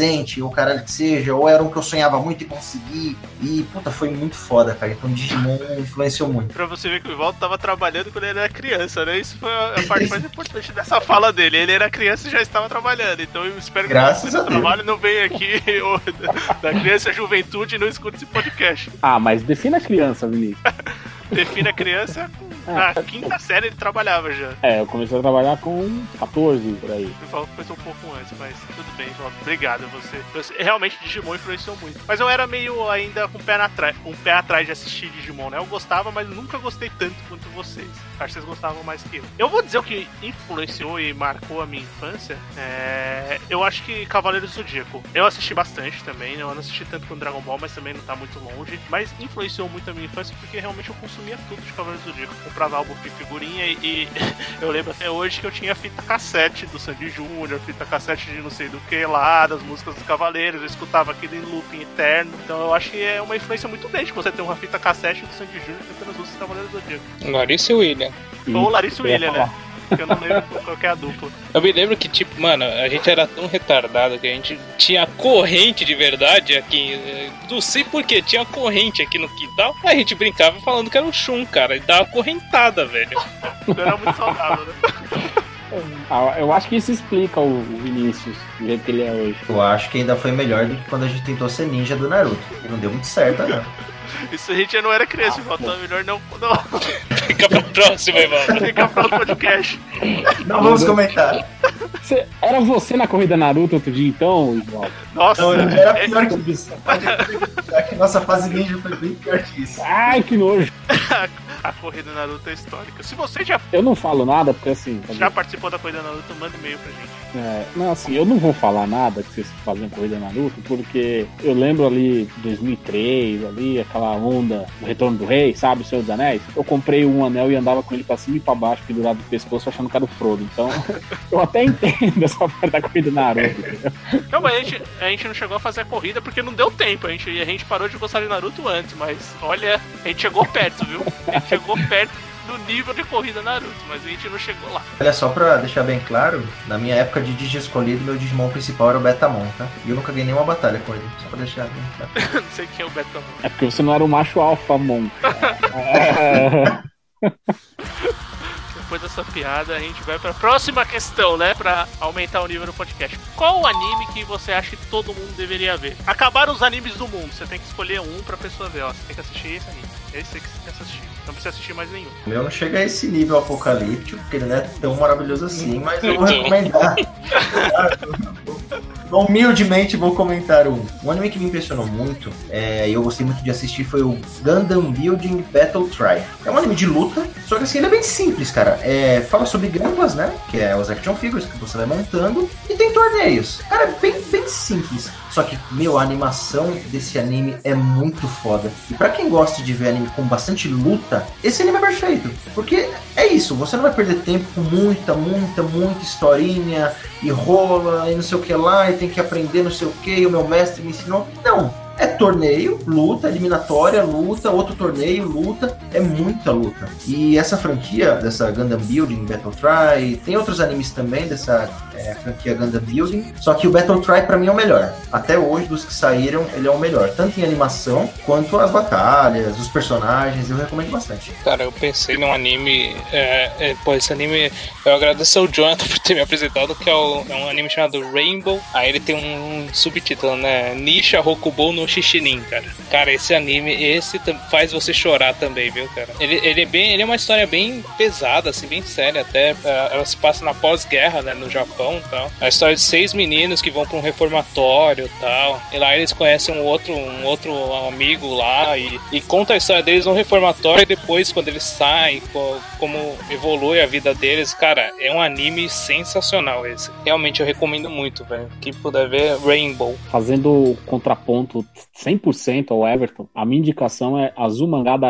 S2: presente, ou caralho que seja, ou era um que eu sonhava muito e consegui. E, puta, foi muito foda, cara. Então Digimon influenciou muito.
S1: Pra você ver que o Ivaldo tava trabalhando quando ele era criança, né? Isso foi a parte mais importante dessa fala dele. Ele era criança e já estava trabalhando. Então eu espero que
S2: Graças a Deus.
S1: Trabalho não venha aqui da criança e juventude e não escute esse podcast.
S4: Ah, mas defina a criança, Vinícius.
S1: Define a criança na quinta série ele trabalhava já.
S4: Eu comecei a trabalhar com 14, por aí.
S1: Eu falo que foi um pouco antes, mas tudo bem, João. Obrigado, você. Realmente Digimon influenciou muito. Mas eu era meio ainda com um pé atrás de assistir Digimon, né? Eu gostava, mas nunca gostei tanto quanto vocês. Acho que vocês gostavam mais que eu. Eu vou dizer o que influenciou e marcou a minha infância. Eu acho que Cavaleiros do Zodíaco. Eu assisti bastante também, né? Eu não assisti tanto com Dragon Ball, mas também não tá muito longe. Mas influenciou muito a minha infância porque realmente eu consumia tudo de Cavaleiros do Zodíaco. Eu comprava álbum de figurinha e eu lembro até hoje que eu tinha fita cassete do Sandy Júnior, fita cassete de não sei do que lá, das músicas dos Cavaleiros, eu escutava aquilo em looping eterno. Então eu acho que é uma influência muito grande você ter uma fita cassete do Sandy Júnior cantando as músicas dos Cavaleiros do Zodíaco.
S3: Larissa e William.
S1: Ou Larissa e William, né? Eu não lembro qual que é a dupla.
S3: Eu me lembro que, tipo, mano, a gente era tão retardado que a gente tinha corrente de verdade aqui. Não sei porquê, tinha corrente aqui no quintal. A gente brincava falando que era o Shun, cara. E dava correntada, velho.
S1: Isso era muito saudável, né?
S4: Eu acho que isso explica o Vinícius, do jeito que ele é hoje.
S2: Eu acho que ainda foi melhor do que quando a gente tentou ser ninja do Naruto. E não deu muito certo, não.
S1: Isso a gente já não era criança, então é melhor não.
S3: Fica pra próxima, irmão.
S1: Fica pro podcast.
S2: Não vamos comentar.
S4: Era você na corrida Naruto outro dia, então, Isvaldo?
S1: Nossa,
S2: Não, era pior que isso. Que nossa fase ninja foi bem pior que isso.
S4: Ai, que nojo.
S1: A corrida Naruto é histórica. Se você já
S4: Eu não falo nada, porque assim...
S1: participou da corrida Naruto, manda e-mail pra gente.
S4: Não, assim, eu não vou falar nada que vocês faziam corrida Naruto, porque eu lembro ali 2003, ali, aquela onda do Retorno do Rei, sabe, o Senhor dos Anéis? Eu comprei um anel e andava com ele pra cima e pra baixo, pendurado no pescoço, achando que era o Frodo. Então, eu até entendo essa parte da corrida Naruto. Entendeu?
S1: Não, mas a gente não chegou a fazer a corrida porque não deu tempo. A gente parou de gostar de Naruto antes, mas olha, a gente chegou perto, viu? A gente chegou perto do nível de corrida Naruto, mas a gente não chegou lá.
S2: Olha, só pra deixar bem claro, na minha época de Digi escolhido, meu Digimon principal era o Betamon, tá? E eu nunca ganhei nenhuma batalha com ele, só pra deixar bem claro.
S1: Não sei quem é o Betamon.
S4: É porque você não era o macho alfa, Mon.
S1: Depois dessa piada, a gente vai pra próxima questão, né? Pra aumentar o nível do podcast. Qual o anime que você acha que todo mundo deveria ver? Acabaram os animes do mundo. Você tem que escolher um pra pessoa ver. Ó, você tem que assistir esse anime. Esse que você tem que assistir. Não precisa assistir mais nenhum.
S2: O meu não chega a esse nível apocalíptico, porque ele não é tão maravilhoso assim, mas eu vou recomendar. Humildemente vou comentar um. Um anime que me impressionou muito, e eu gostei muito de assistir, foi o Gundam Building Battle Try. É um anime de luta, só que assim, ele é bem simples, cara. Fala sobre Gundams, né? Que é os action figures que você vai montando, e tem torneios. Cara, é bem simples. Só que, a animação desse anime é muito foda. E pra quem gosta de ver anime com bastante luta, esse anime é perfeito. Porque é isso, você não vai perder tempo com muita historinha, e rola, e não sei o que lá, e tem que aprender não sei o que, e o meu mestre me ensinou. Não. É torneio, luta, eliminatória, luta, outro torneio, luta, é muita luta. E essa franquia, dessa Gundam Building, Battle Try, tem outros animes também dessa franquia Gundam Building, só que o Battle Try pra mim é o melhor. Até hoje, dos que saíram, ele é o melhor, tanto em animação, quanto as batalhas, os personagens, eu recomendo bastante.
S3: Cara, eu pensei num anime, esse anime, eu agradeço ao Jonathan por ter me apresentado, que é um anime chamado Rainbow, aí ele tem um subtítulo, né, Nisha Rokubo no Shishinin, cara. Cara, esse anime, faz você chorar também, viu, cara? Ele é uma história bem pesada, assim, bem séria até. Ela se passa na pós-guerra, né, no Japão e tal. A história de 6 meninos que vão pra um reformatório e tal. E lá eles conhecem um outro amigo lá e conta a história deles no reformatório e depois, quando eles saem, como evolui a vida deles. Cara, é um anime sensacional esse. Realmente eu recomendo muito, velho. Quem puder ver, Rainbow.
S4: Fazendo contraponto 100% ao Everton, a minha indicação é Azumanga Daioh.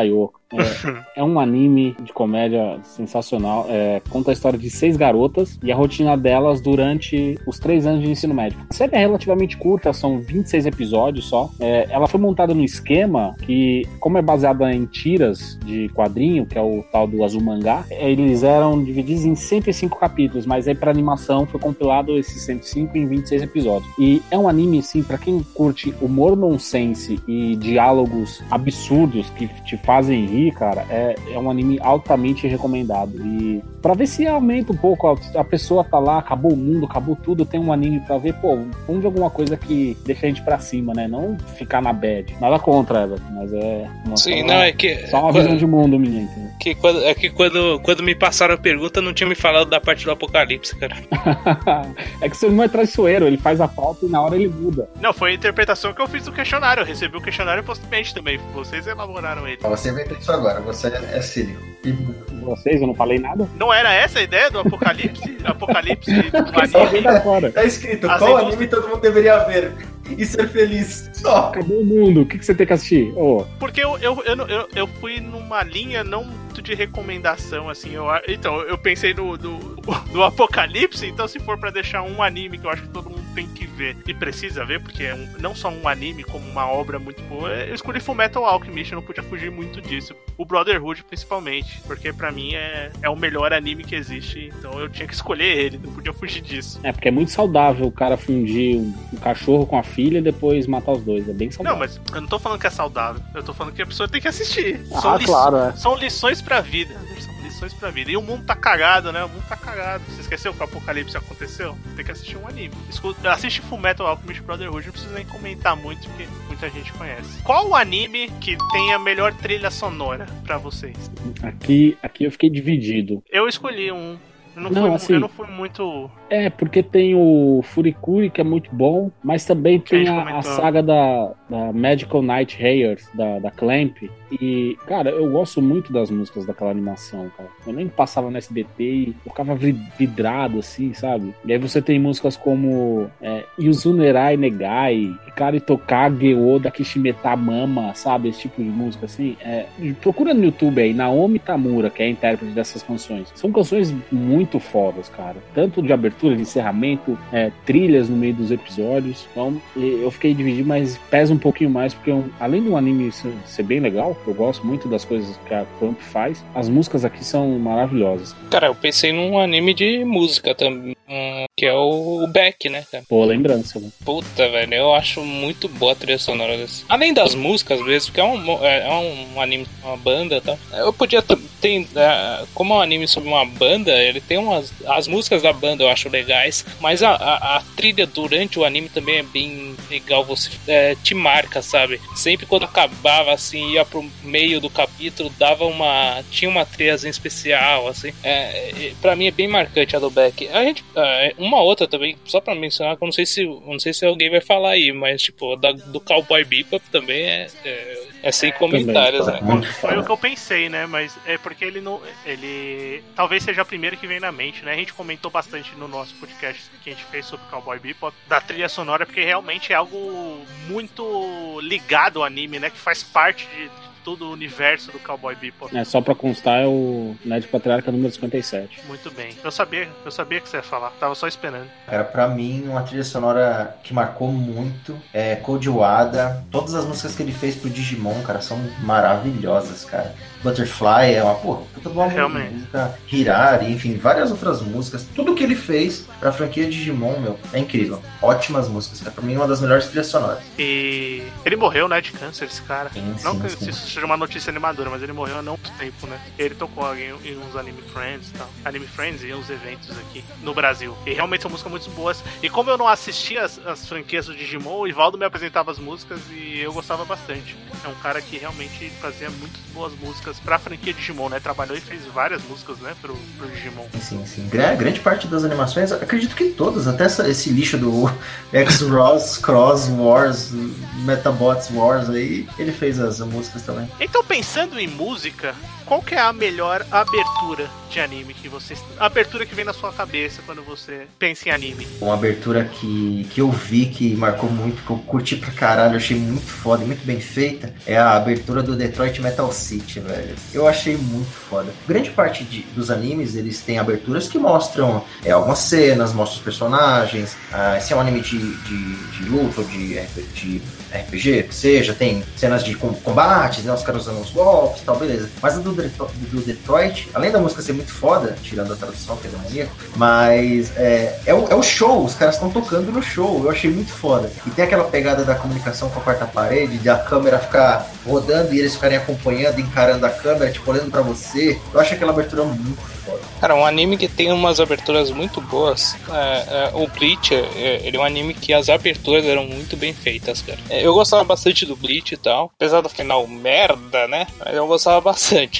S4: É um anime de comédia sensacional. Conta a história de 6 garotas e a rotina delas durante os 3 anos de ensino médio. A série é relativamente curta, são 26 episódios só. Ela foi montada num esquema que, como é baseada em tiras de quadrinho, que é o tal do Azul Mangá, eles eram divididos em 105 capítulos, mas aí pra animação foi compilado esses 105 em 26 episódios. E é um anime, assim, pra quem curte humor nonsense e diálogos absurdos que te fazem rir, cara, é um anime altamente recomendado. E pra ver se aumenta um pouco, a pessoa tá lá, acabou o mundo, acabou tudo, tem um anime pra ver, pô, vamos ver alguma coisa que deixa a gente pra cima, né? Não ficar na bad. Nada contra, Everton, mas só uma visão de mundo, minha gente.
S3: Quando me passaram a pergunta, não tinha me falado da parte do Apocalipse, cara.
S4: É que o seu irmão é traiçoeiro, ele faz a pauta e na hora ele muda.
S1: Não, foi a interpretação que eu fiz do questionário. Eu recebi o questionário posteriormente também. Vocês elaboraram ele.
S2: Você inventou isso agora, você é cínico.
S4: Vocês, eu não falei nada?
S1: Não era essa a ideia do Apocalipse? Apocalipse do anime?
S2: Tá escrito, qual anime todo mundo deveria ver e ser feliz? Só.
S4: Acabou o mundo, o que você tem que assistir?
S1: Porque eu fui numa linha não muito de recomendação, assim. Então, eu pensei do Apocalipse, então se for pra deixar um anime que eu acho que todo mundo tem que ver e precisa ver, porque é não só um anime, como uma obra muito boa, eu escolhi Fullmetal Alchemist, eu não podia fugir muito disso. O Brotherhood, principalmente, porque pra mim é o melhor anime que existe, então eu tinha que escolher ele, não podia fugir disso.
S4: Porque é muito saudável o cara fundir um cachorro com a filha e depois matar os dois, é bem saudável.
S1: Não, mas eu não tô falando que é saudável, eu tô falando que a pessoa tem que assistir.
S4: Claro,
S1: São lições pra vida. Pra vida. E o mundo tá cagado, né? O mundo tá cagado. Você esqueceu que o apocalipse aconteceu? Tem que assistir um anime. Assiste Fullmetal Alchemist Brotherhood, não precisa nem comentar muito, porque muita gente conhece. Qual o anime que tem a melhor trilha sonora pra vocês?
S4: Aqui eu fiquei dividido.
S1: Eu escolhi um. Eu não fui muito...
S4: porque tem o Furikuri, que é muito bom, mas também tem a saga da Magical Night Hares, da Clamp. E, cara, eu gosto muito das músicas daquela animação, cara. Eu nem passava no SBT e eu ficava vidrado, assim, sabe? E aí você tem músicas como Yuzunerai Negai, Hikari Tokage Oda Kishimeta Mama, sabe? Esse tipo de música, assim. Procura no YouTube aí, Naomi Tamura, que é a intérprete dessas canções. São canções muito fodas, cara. Tanto de abertura, de encerramento, trilhas no meio dos episódios. Então, eu fiquei dividido, mas pesa um pouquinho mais, porque além do anime ser bem legal, eu gosto muito das coisas que a Clamp faz, as músicas aqui são maravilhosas.
S3: Cara, eu pensei num anime de música também, que é o Beck, né, cara?
S4: Pô, lembrança, né?
S3: Puta, velho, eu acho muito boa a trilha sonora desse. Além das músicas mesmo, que é um anime, uma banda e tal. Eu podia ter, como é um anime sobre uma banda, ele tem as músicas da banda eu acho legais, mas a trilha durante o anime também é bem legal, você te marca, sabe? Sempre quando acabava, assim, ia pro meio do capítulo, tinha uma trilhazinha especial, assim. Pra mim é bem marcante a do Beck. A gente, uma outra também, só pra mencionar, que eu não sei se alguém vai falar aí, mas tipo, do Cowboy Bebop também é sem comentários,
S4: também,
S3: né?
S1: Foi o que eu pensei, né? Mas é porque ele talvez seja a primeira que vem na mente, né? A gente comentou bastante no nosso podcast que a gente fez sobre Cowboy Bebop, da trilha sonora, porque realmente é algo muito ligado ao anime, né? Que faz parte de todo o universo do Cowboy Bebop.
S4: Só pra constar, é o Nerd Patriarca número 57.
S1: Muito bem. Eu sabia que você ia falar. Tava só esperando.
S2: Cara, pra mim, uma trilha sonora que marcou muito é Koji Wada. Todas as músicas que ele fez pro Digimon, cara, são maravilhosas, cara. Butterfly é uma puta boa música. Hirari, enfim, várias outras músicas. Tudo que ele fez pra franquia Digimon, é incrível. Ótimas músicas, cara. Pra mim, uma das melhores trilhas sonoras.
S1: E ele morreu, né, de câncer, esse cara.
S2: Sim,
S1: que isso seja uma notícia animadora, mas ele morreu há não muito tempo, né? Ele tocou em uns Anime Friends e tal. Anime Friends e uns eventos aqui no Brasil. E realmente são músicas muito boas. E como eu não assistia as franquias do Digimon, o Ivaldo me apresentava as músicas e eu gostava bastante. É um cara que realmente fazia muito boas músicas pra franquia Digimon, né? Trabalhou e fez várias músicas, né, pro Digimon.
S2: Sim. Grande parte das animações, acredito que todas, até esse lixo do X-Ross, Cross Wars, Metabots Wars aí, ele fez as músicas também.
S1: Então, pensando em música, qual que é a melhor abertura abertura de anime que você... A abertura que vem na sua cabeça quando você pensa em anime.
S2: Uma abertura que eu vi, que marcou muito, que eu curti pra caralho, eu achei muito foda, muito bem feita, é a abertura do Detroit Metal City, velho. Eu achei muito foda. Grande parte dos animes, eles têm aberturas que mostram algumas cenas, mostram os personagens. Se é um anime de luta ou de RPG, que seja, tem cenas de combates, né, os caras usando os golpes e tal, beleza. Mas a do Detroit, além da música ser muito foda, tirando a tradução, que é demoníaco, mas é o show, os caras estão tocando no show, eu achei muito foda. E tem aquela pegada da comunicação com a quarta parede, de a câmera ficar rodando e eles ficarem acompanhando, encarando a câmera, tipo, olhando pra você. Eu acho aquela abertura muito foda.
S3: Cara, um anime que tem umas aberturas muito boas, o Bleach, ele é um anime que as aberturas eram muito bem feitas, cara. Eu gostava bastante do Bleach e tal, apesar do final merda, né? Mas eu gostava bastante.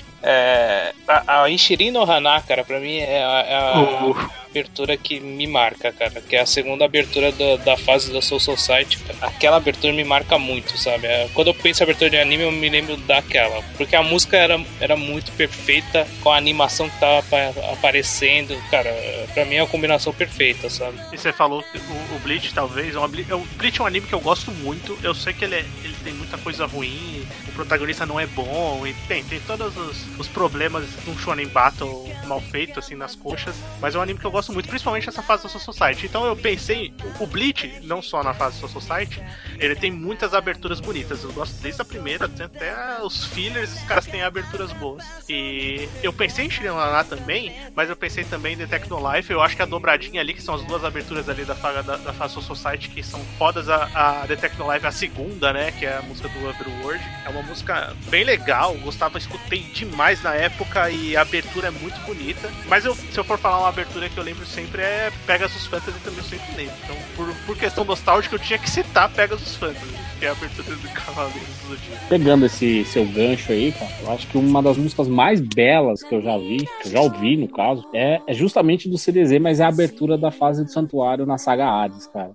S3: A Ichiri no Hana, cara, pra mim é a abertura que me marca, cara, que é a segunda abertura da fase da Soul Society, cara. Aquela abertura me marca muito, sabe? Quando eu penso em abertura de anime, eu me lembro daquela, porque a música era muito perfeita, com a animação que tava aparecendo, cara, pra mim é uma combinação perfeita, sabe?
S1: E você falou que o Bleach, talvez, o Bleach é um anime que eu gosto muito, eu sei que ele tem muita coisa ruim, o protagonista não é bom, e tem todos os problemas de um shonen battle mal feito, assim, nas coxas, mas é um anime que eu gosto muito, principalmente essa fase da Soul Society. Então eu pensei, o Bleach, não só na fase da Soul Society, ele tem muitas aberturas bonitas, eu gosto desde a primeira, tem até os fillers, os caras têm aberturas boas. E eu pensei em Shirananá também, mas eu pensei também em The Technolife, eu acho que a dobradinha ali, que são as duas aberturas ali da fase da Soul Society, que são fodas, a The Technolife, a segunda, né, que é a música do Overworld, é uma música bem legal, escutei demais na época e a abertura é muito bonita, mas se eu for falar uma abertura que eu lembro sempre é Pegasus Fantasy, também eu sempre lembro, então por questão nostálgica eu tinha que citar Pegasus Fantasy, que é a abertura do Cavaleiros do Zodíaco.
S4: Pegando esse seu gancho aí, cara, eu acho que uma das músicas mais belas que eu já vi, que eu já ouvi no caso, é justamente do CDZ, mas é a abertura da fase do Santuário na saga Hades, cara.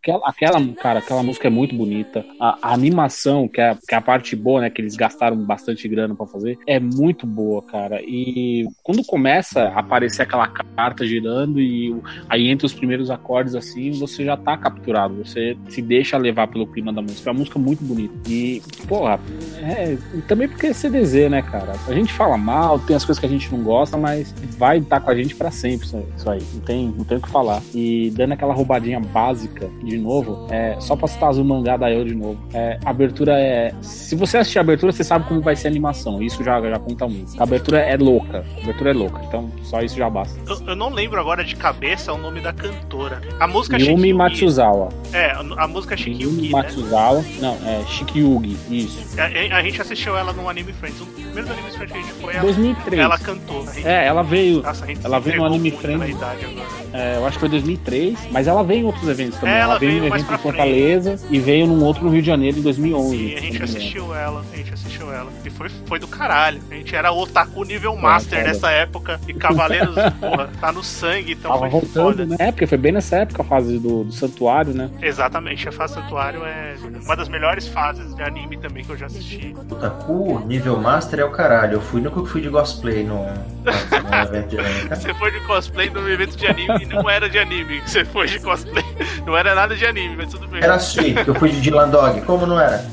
S4: Aquela música é muito bonita, a animação, que é a parte boa, né, que eles gastaram bastante grana pra fazer, é muito boa, cara. E quando começa a aparecer aquela carta girando e aí entre os primeiros acordes assim, você já tá capturado, você se deixa levar pelo clima da música. É uma música muito bonita. E, porra, também porque é CDZ, né, cara? A gente fala mal, tem as coisas que a gente não gosta, mas vai estar com a gente pra sempre isso aí. Não tem o que falar. E dando aquela roubadinha básica de novo, só pra citar o mangá da eu de novo, a abertura se você assistir a abertura, você sabe como vai ser a animação. Isso já conta muito. A abertura é louca. Então só isso já basta.
S1: Eu não lembro agora de cabeça o nome da cantora. A música
S4: Yumi Matsuzawa.
S1: A música Shikyugi,
S4: Yumi Matsuzawa. Não, Shikyugi, isso.
S1: A gente assistiu ela no Anime Friends. O primeiro Anime Friends que a gente foi,
S4: 2003.
S1: Ela cantou.
S4: Ela veio.
S1: Nossa,
S4: ela veio no Anime Friends. Eu acho que foi 2003, mas ela veio em outros eventos também. Ela veio no evento em Fortaleza e veio num outro no Rio de Janeiro em 2011.
S1: Sim, a gente assistiu ela. E foi do caralho. A gente era otaku nível master nessa época. E Cavaleiros, porra, tá no sangue, então
S4: tava
S1: foi
S4: voltando,
S1: foda.
S4: Né? Porque foi bem nessa época a fase do Santuário, né?
S1: Exatamente, a fase Santuário é uma das melhores fases de anime também que eu já assisti.
S2: Otaku, nível master é o caralho. Eu nunca fui de cosplay no evento de anime.
S1: Você foi de cosplay no evento de anime e não era de anime. Você foi de cosplay, não era nada de anime, mas tudo bem.
S2: Era assim, que eu fui de Dylan Dog. Como não era?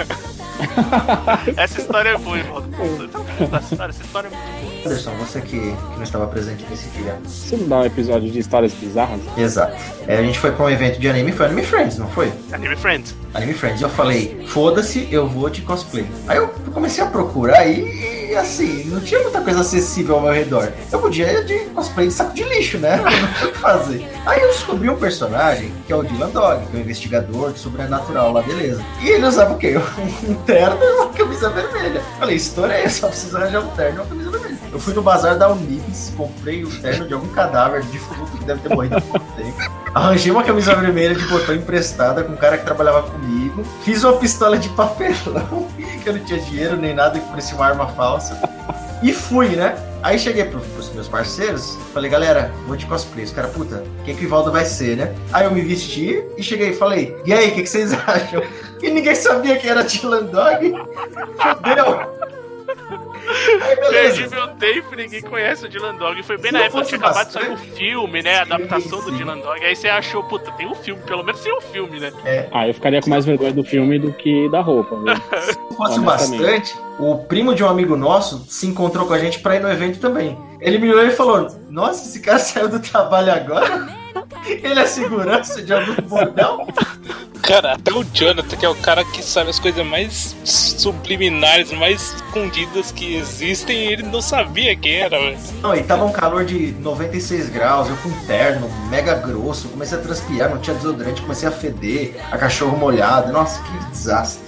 S1: Essa história é boa, irmão. Essa história é muito boa.
S2: Anderson, você que não estava presente nesse dia.
S4: Você não dá um episódio de histórias bizarras?
S2: Exato. A gente foi pra um evento de anime, foi Anime Friends, não foi?
S1: Anime Friends.
S2: E eu falei, foda-se, eu vou de cosplay. Aí eu comecei a procurar e assim, não tinha muita coisa acessível ao meu redor. Eu podia ir de cosplay de saco de lixo, né? Não tinha o que fazer. Aí eu descobri um personagem, que é o Dylan Dog, que é um investigador de sobrenatural lá, beleza. E ele usava o quê? Um terno e uma camisa vermelha. Falei, estourei, só preciso arranjar um terno e uma camisa vermelha. Eu fui no bazar da Unibis, comprei o terno de algum cadáver de fruto que deve ter morrido há pouco tempo. Arranjei uma camisa vermelha de botão emprestada com um cara que trabalhava comigo. Fiz uma pistola de papelão, que eu não tinha dinheiro nem nada, que parecia uma arma falsa. E fui, né? Aí cheguei pros meus parceiros, falei, galera, vou de cosplay. Os caras, puta, quem que o Ivaldo vai ser, né? Aí eu me vesti e cheguei e falei, e aí, o que vocês acham? E ninguém sabia que era Dylan Dog. Fodeu.
S1: Perdi meu tempo, ninguém conhece o Dylan Dog. Foi bem na época que tinha acabado de sair o filme, né? A adaptação do Dylan Dog. Aí você achou, puta, tem um filme, pelo menos tem um filme, né?
S4: Eu ficaria com mais vergonha do filme do que da roupa, viu?
S2: Se fosse bastante, o primo de um amigo nosso se encontrou com a gente pra ir no evento também. Ele me olhou e falou: nossa, esse cara saiu do trabalho agora? Ele é segurança de algum bordel?
S3: Cara, até o Jonathan, que é o cara que sabe as coisas mais subliminares, mais escondidas que existem, ele não sabia quem era, velho.
S2: Não, e tava um calor de 96 graus, eu com terno, mega grosso, comecei a transpirar, não tinha desodorante, comecei a feder, a cachorro molhado, nossa, que desastre.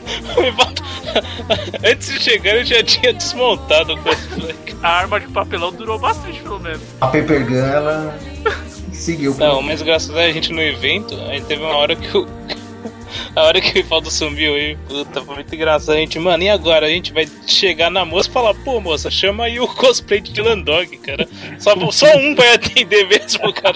S3: Antes de chegar eu já tinha desmontado o cosplay.
S1: A arma de papelão durou bastante, pelo menos.
S2: A Paper Gun, ela seguiu.
S3: Não, mas graças a gente no evento, aí teve uma hora que a hora que o Rivaldo sumiu aí, puta, foi muito engraçado. A gente, mano, e agora? A gente vai chegar na moça e falar, pô, moça, chama aí o cosplay de Dylan Dog, cara. Só um vai atender mesmo, cara.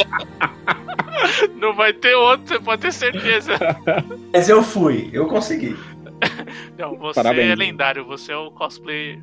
S1: Não vai ter outro, você pode ter certeza.
S2: Mas eu fui, eu consegui.
S1: Não, você
S4: Parabéns.
S1: é lendário, você é o cosplayer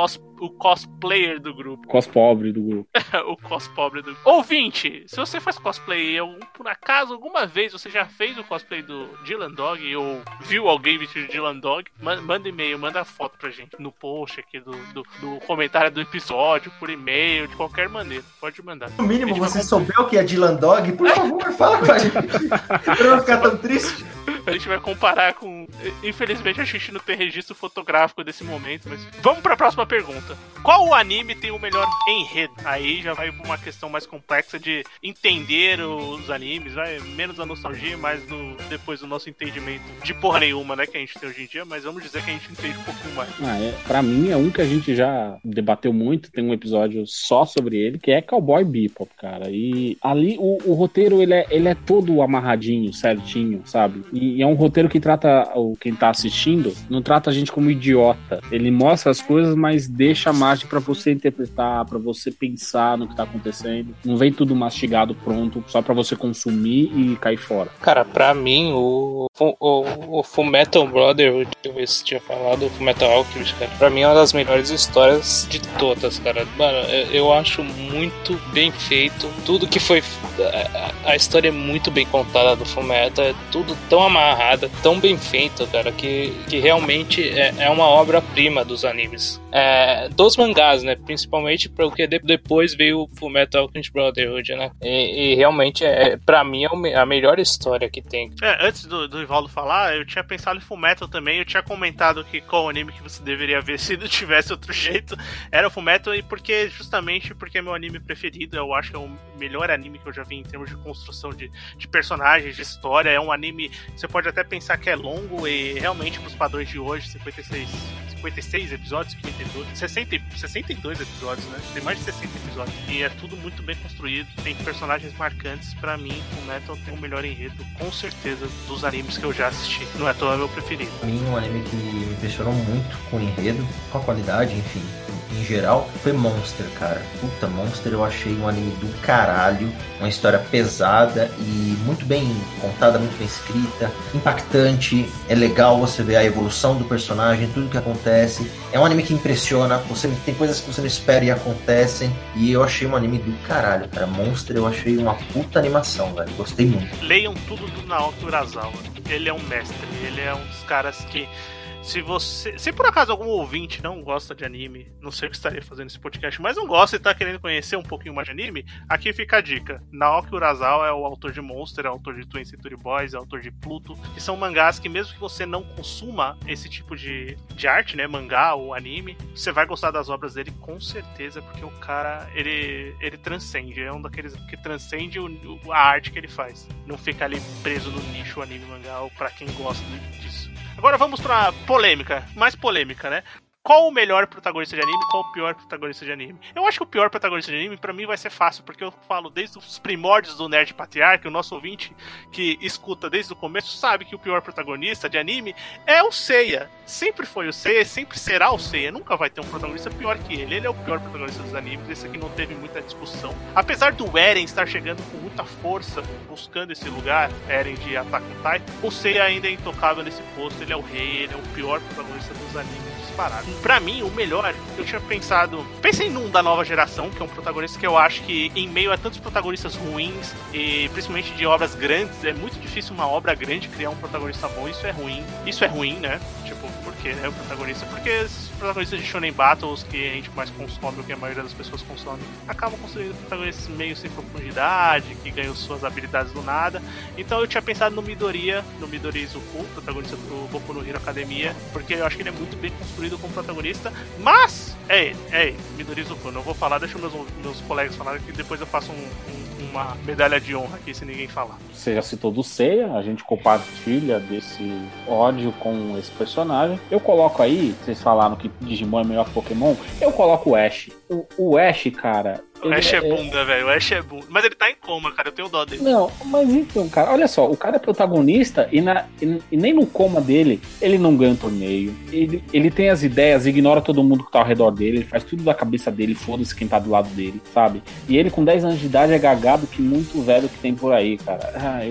S1: do grupo.
S4: Cospobre do grupo.
S1: O cospobre do grupo. Ouvinte, se você faz cosplay, por acaso, alguma vez você já fez o cosplay do Dylan Dog ou viu alguém vestido de Dylan Dog, manda e-mail, manda foto pra gente no post aqui do comentário do episódio, por e-mail, de qualquer maneira. Pode mandar.
S2: No mínimo, você souber o que é Dylan Dog, por favor, fala com a gente. Pra não ficar tão triste.
S1: A gente vai comparar com... Infelizmente a gente não tem registro fotográfico desse momento, mas... Vamos pra próxima pergunta. Qual anime tem o melhor enredo? Aí já vai pra uma questão mais complexa de entender os animes, vai menos a nostalgia, mais depois do nosso entendimento de porra nenhuma, né, que a gente tem hoje em dia, mas vamos dizer que a gente entende um pouquinho mais.
S4: Pra mim é um que a gente já debateu muito, tem um episódio só sobre ele, que é Cowboy Bebop, cara. E ali o roteiro, ele é todo amarradinho, certinho, sabe? E é um roteiro que trata quem tá assistindo, não trata a gente como idiota. Ele mostra as coisas, mas deixa a margem pra você interpretar, pra você pensar no que tá acontecendo. Não vem tudo mastigado, pronto, só pra você consumir e cair fora.
S3: Cara, pra mim, o Fullmetal Brotherhood, que eu tinha falado, o Fullmetal Alchemist, cara, pra mim é uma das melhores histórias de todas, cara. Mano, eu acho muito bem feito. Tudo que foi... A história é muito bem contada do Fullmetal, é tudo tão amarrada, tão bem feito, cara, que realmente é uma obra-prima dos animes. Dos mangás, né? Principalmente porque depois veio o Fullmetal Alchemist Brotherhood, né? E realmente, pra mim, é a melhor história que tem.
S1: Antes do Ivaldo falar, eu tinha pensado em Fullmetal também, eu tinha comentado que qual anime que você deveria ver se não tivesse outro jeito, era o Fullmetal, e justamente porque é meu anime preferido, eu acho que é o melhor anime que eu já vi em termos de construção de personagens, de história. É um anime, você pode até pensar que é longo, e realmente pros padrões de hoje, 56 episódios, 62 episódios, né? Tem mais de 60 episódios. E é tudo muito bem construído, tem personagens marcantes. Pra mim, o Metal tem o melhor enredo, com certeza, dos animes que eu já assisti. Não é à toa meu preferido.
S2: Pra mim, um anime que me impressionou muito com o enredo, com a qualidade, enfim, em geral, foi Monster, cara. Puta, Monster eu achei um anime do caralho, uma história pesada e muito bem contada, muito bem escrita, impactante, é legal você ver a evolução do personagem, tudo que acontece. É um anime que impressiona, tem coisas que você não espera e acontecem, e eu achei um anime do caralho, cara. Monster eu achei uma puta animação, velho, gostei muito.
S1: Leiam tudo do Naoki Urasawa, ele é um mestre, ele é um dos caras que... Se por acaso algum ouvinte não gosta de anime, não sei o que estaria fazendo esse podcast, mas não gosta e tá querendo conhecer um pouquinho mais de anime, aqui fica a dica. Naoki Urasawa é o autor de Monster, é o autor de Twin Century Boys, é o autor de Pluto, que são mangás que mesmo que você não consuma esse tipo de arte, né, mangá ou anime, você vai gostar das obras dele com certeza, porque o cara, ele transcende, é um daqueles que transcende a arte que ele faz. Não fica ali preso no nicho anime mangá, ou pra quem gosta disso. Agora vamos pra polêmica, mais polêmica, né? Qual o melhor protagonista de anime e qual o pior protagonista de anime? Eu acho que o pior protagonista de anime, pra mim, vai ser fácil, porque eu falo desde os primórdios do Nerd Patriarca, o nosso ouvinte que escuta desde o começo sabe que o pior protagonista de anime é o Seiya. Sempre foi o Seiya, sempre será o Seiya. Nunca vai ter um protagonista pior que ele. Ele é o pior protagonista dos animes, esse aqui não teve muita discussão. Apesar do Eren estar chegando com muita força, buscando esse lugar, Eren de Attack on Titan, o Seiya ainda é intocável nesse posto, ele é o rei, ele é o pior protagonista dos animes. disparado. Pra mim, o melhor, eu tinha pensado... Pensei num da nova geração, que é um protagonista que eu acho que, em meio a tantos protagonistas ruins, e principalmente de obras grandes, é muito difícil uma obra grande criar um protagonista bom. Isso é ruim, né? Tipo, por quê, né? O protagonista... Porque os protagonistas de Shonen Battles, que a gente mais consome, o que a maioria das pessoas consome, acabam construindo protagonistas meio sem profundidade, que ganham suas habilidades do nada. Então eu tinha pensado no Midoriya Izuku, protagonista do Boku no Hero Academia, porque eu acho que ele é muito bem construído como protagonista, mas é ele, Midoriya Izuku. Não vou falar, deixa meus colegas falarem, que depois eu faço uma medalha de honra aqui, sem ninguém falar.
S4: Você já citou do Seiya, a gente compartilha desse ódio com esse personagem. Eu coloco aí, vocês falaram que Digimon é melhor que Pokémon, eu coloco o Ash. O Ash, cara...
S1: O Ash é bunda, velho. O Ash é bunda. Mas ele tá em coma, cara. Eu tenho dó dele.
S4: Não, mas então, cara, olha só. O cara é protagonista e nem no coma dele ele não ganha um torneio. Ele tem as ideias, ignora todo mundo que tá ao redor dele. Ele faz tudo da cabeça dele, foda-se quem tá do lado dele, sabe? E ele com 10 anos de idade é gagado que muito velho que tem por aí, cara.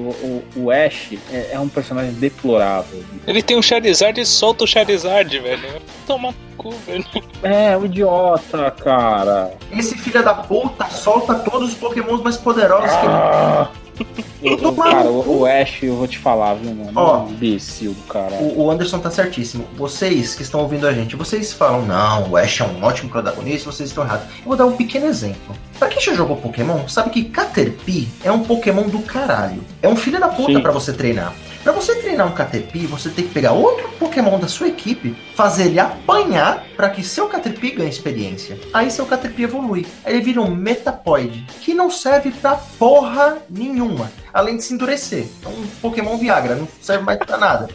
S4: O Ash é um personagem deplorável.
S3: Ele tem um Charizard e solta o Charizard, velho. Toma no cu, velho.
S4: É, um idiota, cara.
S2: Esse filho da puta solta todos os Pokémons mais poderosos que ele...
S4: Cara, o Ash, eu vou te falar, viu, mano?
S2: Ó,
S4: um imbecil do cara.
S2: O Anderson tá certíssimo. Vocês que estão ouvindo a gente, vocês falam, não, o Ash é um ótimo protagonista, vocês estão errados. Eu vou dar um pequeno exemplo. Pra quem já jogou Pokémon, sabe que Caterpie é um Pokémon do caralho. É um filho da puta pra você treinar. Pra você treinar um Caterpie, você tem que pegar outro Pokémon da sua equipe, fazer ele apanhar pra que seu Caterpie ganhe experiência. Aí seu Caterpie evolui. Aí ele vira um Metapod, que não serve pra porra nenhuma, além de se endurecer. É um Pokémon Viagra, não serve mais pra nada.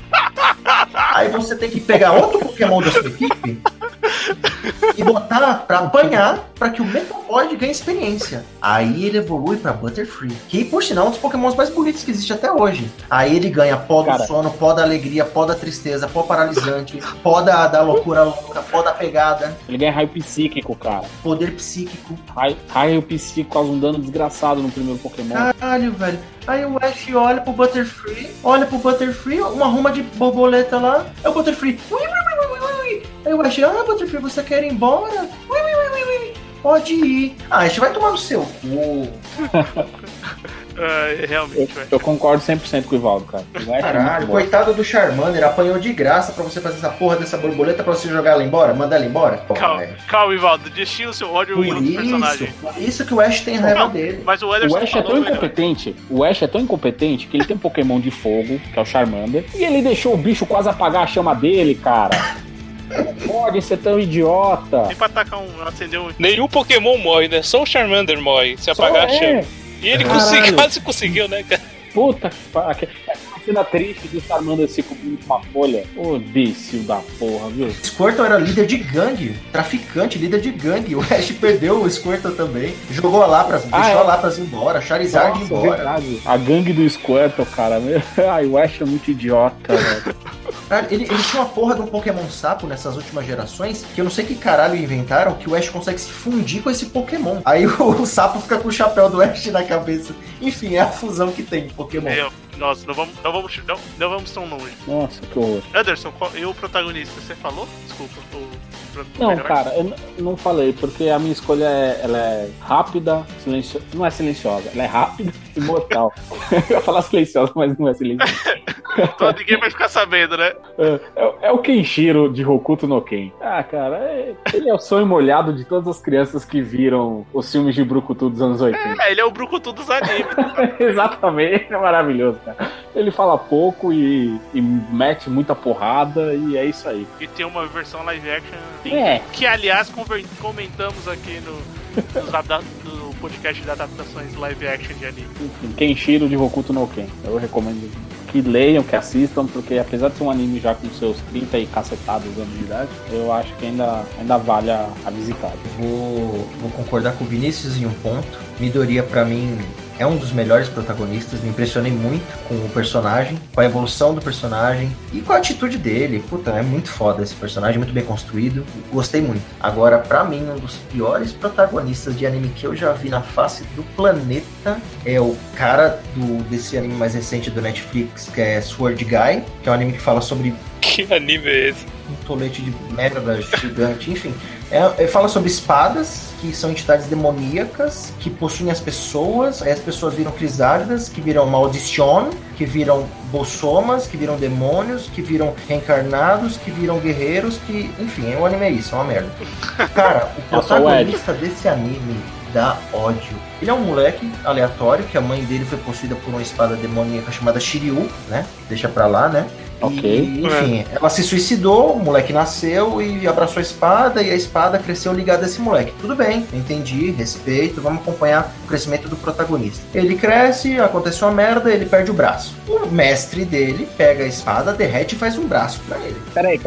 S2: Aí você tem que pegar outro Pokémon da sua equipe e botar pra apanhar pra que o Metapod ganhe experiência. Aí ele evolui pra Butterfree, que por sinal é um dos Pokémons mais bonitos que existe até hoje. Aí ele ganha pó do sono, pó da alegria, pó da tristeza, pó paralisante, pó da loucura louca, pó da pegada.
S4: Ele ganha raio psíquico, cara.
S2: Poder psíquico.
S4: Raio psíquico causa um dano desgraçado no primeiro Pokémon.
S2: Caralho, velho. Aí o Ash olha pro Butterfree, uma ruma de borboleta lá. É o Butterfree. Ui, ui, ui, ui, ui. Aí o Ash, Butterfree, você quer ir embora? Ui, ui, ui, ui, ui. Pode ir. Ash vai tomar no seu cu.
S1: Realmente,
S4: eu concordo 100% com o Ivaldo, cara.
S2: Caralho, coitado do Charmander, apanhou de graça pra você fazer essa porra dessa borboleta pra você jogar ela embora, mandar ela embora.
S1: Calma, Ivaldo, destina o seu ódio em outro personagem.
S2: Por isso que o Ash tem raiva dele.
S1: Mas o Ash
S4: é tão incompetente. O Ash é tão incompetente que ele tem um Pokémon de fogo, que é o Charmander, e ele deixou o bicho quase apagar a chama dele, cara. Não pode ser tão idiota.
S1: Nem pra atacar acender um...
S3: Nenhum Pokémon morre, né? Só o Charmander morre, se apagar a chama. E ele quase conseguiu, né, cara?
S4: Puta que cena triste do Charmander se cobrindo com uma folha. Ô, imbecil da porra, viu?
S2: Squirtle era líder de gangue, traficante, líder de gangue. O Ash perdeu o Squirtle também. Jogou a Lapras, deixou a Lapras embora, Charizard embora.
S4: Verdade. A gangue do Squirtle, cara. Ai, o Ash é muito idiota, velho.
S2: Ele tinha uma porra de um Pokémon sapo nessas últimas gerações, que eu não sei que caralho inventaram, que o Ash consegue se fundir com esse Pokémon. Aí o sapo fica com o chapéu do Ash na cabeça. Enfim, é a fusão que tem em Pokémon.
S1: Nossa, não vamos tão longe.
S4: Nossa, que horror.
S1: Anderson, e o protagonista, você falou? Desculpa,
S4: não, cara, eu não falei, porque a minha escolha ela é rápida, silenciosa. Não é silenciosa, ela é rápida e mortal. Eu ia falar silenciosa, mas não é silenciosa.
S1: Então ninguém vai ficar sabendo, né?
S4: É o Kenshiro de Hokuto no Ken. Ah, cara, ele é o sonho molhado de todas as crianças que viram os filmes de Brucutu dos anos 80.
S1: Ele é o Brucutu dos animes.
S4: Exatamente, é maravilhoso, cara. Ele fala pouco e mete muita porrada e é isso aí.
S1: E tem uma versão live action que, aliás, comentamos aqui no podcast de adaptações live action de anime.
S4: Kenshiro de Hokuto no Ken. Eu recomendo que leiam, que assistam, porque apesar de ser um anime já com seus 30 e cacetados anos de idade, eu acho que ainda vale a visitar.
S2: Vou concordar com o Vinícius em um ponto. Midoriya, pra mim, é um dos melhores protagonistas. Me impressionei muito com o personagem, com a evolução do personagem e com a atitude dele. Puta, é muito foda esse personagem, muito bem construído. Gostei muito. Agora, pra mim, um dos piores protagonistas de anime que eu já vi na face do planeta é o cara desse anime mais recente do Netflix, que é Sword Guy, que é um anime que fala sobre
S3: Que anime é esse?
S2: Um tolete de merda gigante, enfim. Fala sobre espadas, que são entidades demoníacas, que possuem as pessoas, aí as pessoas viram crisálidas, que viram maldición, que viram bolsomas, que viram demônios, que viram reencarnados, que viram guerreiros, que, enfim, o anime é isso, é uma merda. Cara, o protagonista desse anime dá ódio. Ele é um moleque aleatório, que a mãe dele foi possuída por uma espada demoníaca chamada Shiryu, né? Deixa pra lá, né?
S4: Ok.
S2: E, enfim, ela se suicidou, o moleque nasceu e abraçou a espada, e a espada cresceu ligada a esse moleque. Tudo bem, entendi, respeito, vamos acompanhar o crescimento do protagonista. Ele cresce, aconteceu uma merda, ele perde o braço. O mestre dele pega a espada, derrete e faz um braço pra ele.
S4: Peraí,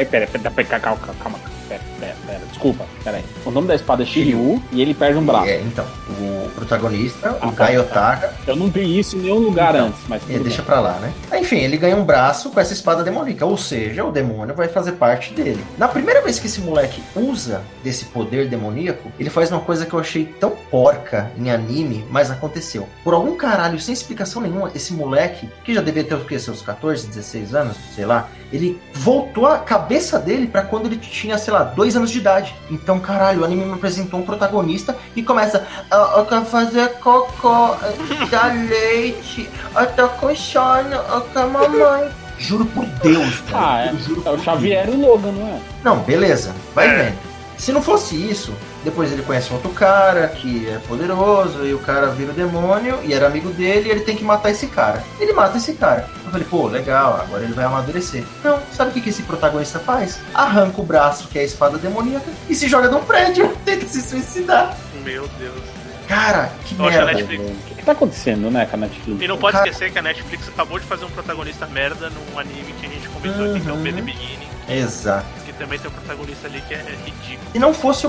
S4: calma. Pera, desculpa, peraí. O nome da espada é Shiryu e ele perde um braço.
S2: Então, o protagonista, o Gai Otaga...
S4: Eu não vi isso em nenhum lugar antes, mas...
S2: Deixa pra lá, né? Enfim, ele ganha um braço com essa espada demoníaca, ou seja, o demônio vai fazer parte dele. Na primeira vez que esse moleque usa desse poder demoníaco, ele faz uma coisa que eu achei tão porca em anime, mas aconteceu. Por algum caralho, sem explicação nenhuma, esse moleque, que já devia ter o quê, seus 14, 16 anos, sei lá, ele voltou a cabeça dele pra quando ele tinha, sei lá, 2 anos de idade. Então, caralho, o anime me apresentou um protagonista e começa: eu quero fazer cocô, dá leite, eu tô com sono, eu quero mamãe. Juro por Deus, cara.
S4: É o Xavier e o Logan, não é?
S2: Não, beleza, vai vendo. Se não fosse isso, depois ele conhece um outro cara que é poderoso, e o cara vira o demônio, e era amigo dele, e ele tem que matar esse cara. Ele mata esse cara. Eu falei, pô, legal, agora ele vai amadurecer. Não, sabe o que esse protagonista faz? Arranca o braço, que é a espada demoníaca, e se joga de um prédio, tenta se suicidar.
S1: Meu Deus.
S2: Cara, que
S1: Poxa,
S2: merda.
S4: O que tá acontecendo, né, com a Netflix?
S1: E não pode esquecer que a Netflix acabou de fazer um protagonista merda num anime que a gente comentou aqui, que é o The Beginning.
S2: Exato.
S1: Que também tem um protagonista ali que é ridículo.
S2: Se não fosse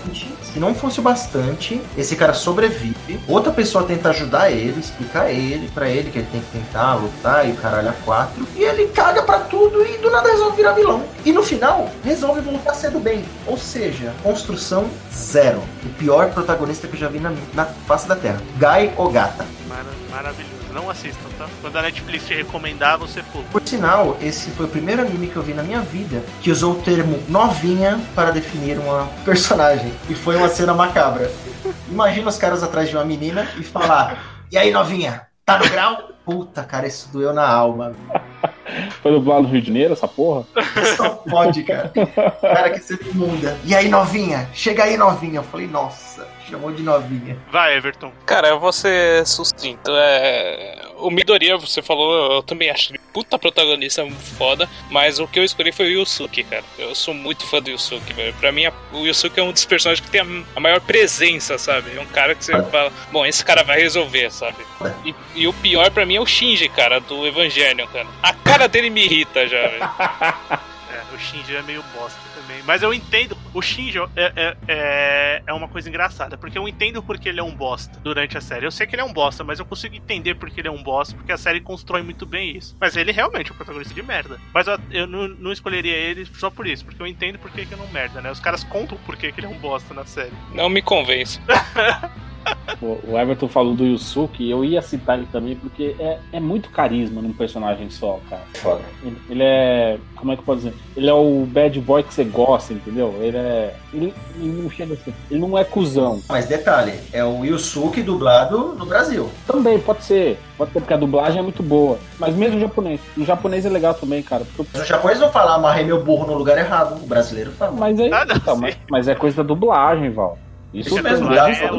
S2: o bastante, esse cara sobrevive, outra pessoa tenta ajudar ele, explicar pra ele que ele tem que tentar lutar e o caralho a 4, e ele caga pra tudo e do nada resolve virar vilão. E no final, resolve voltar a ser do bem. Ou seja, construção zero. O pior protagonista que eu já vi na face da Terra. Gai Ogata.
S1: Maravilhoso. Não assistam, tá? Quando a Netflix te recomendar, você pula.
S2: Por sinal, esse foi o primeiro anime que eu vi na minha vida que usou o termo novinha para definir uma personagem. E foi uma cena macabra. Imagina os caras atrás de uma menina e falar: e aí, novinha, tá no grau? Puta, cara, isso doeu na alma.
S4: Foi dublado no Rio de Janeiro, essa porra?
S2: Só pode, cara. Cara, que cena imunda. E aí, novinha? Chega aí, novinha. Eu falei, nossa, chamou de novinha.
S1: Vai, Everton.
S3: Cara, eu vou ser sucinto. O Midoriya, você falou, eu também acho ele puta protagonista foda, mas o que eu escolhi foi o Yusuke, cara. Eu sou muito fã do Yusuke, velho. Pra mim, o Yusuke é um dos personagens que tem a maior presença, sabe? É um cara que você fala, bom, esse cara vai resolver, sabe? E o pior pra mim é o Shinji, cara, do Evangelion, cara. A cara dele me irrita já, velho.
S1: O Shinji é meio bosta também. Mas eu entendo. O Shinji é uma coisa engraçada. Porque eu entendo porque ele é um bosta durante a série. Eu sei que ele é um bosta, mas eu consigo entender porque ele é um bosta. Porque a série constrói muito bem isso. Mas ele realmente é um protagonista de merda. Mas eu não escolheria ele só por isso. Porque eu entendo porque que ele é um merda, né? Os caras contam porque que ele é um bosta na série.
S3: Não me convence.
S4: O Everton falou do Yusuke, eu ia citar ele também porque é muito carisma num personagem só, cara.
S2: Foda.
S4: Ele é. Como é que eu posso dizer? Ele é o bad boy que você gosta, entendeu? Ele não chega assim. Ele não é cuzão.
S2: Mas detalhe, é o Yusuke dublado no Brasil.
S4: Também, pode ser. Pode ser porque a dublagem é muito boa. Mas mesmo o japonês. O japonês é legal também, cara.
S2: Os japoneses não falam amarrei meu burro no lugar errado. O brasileiro fala.
S4: Mas aí. Mas é coisa da dublagem, Val. Isso
S2: mesmo,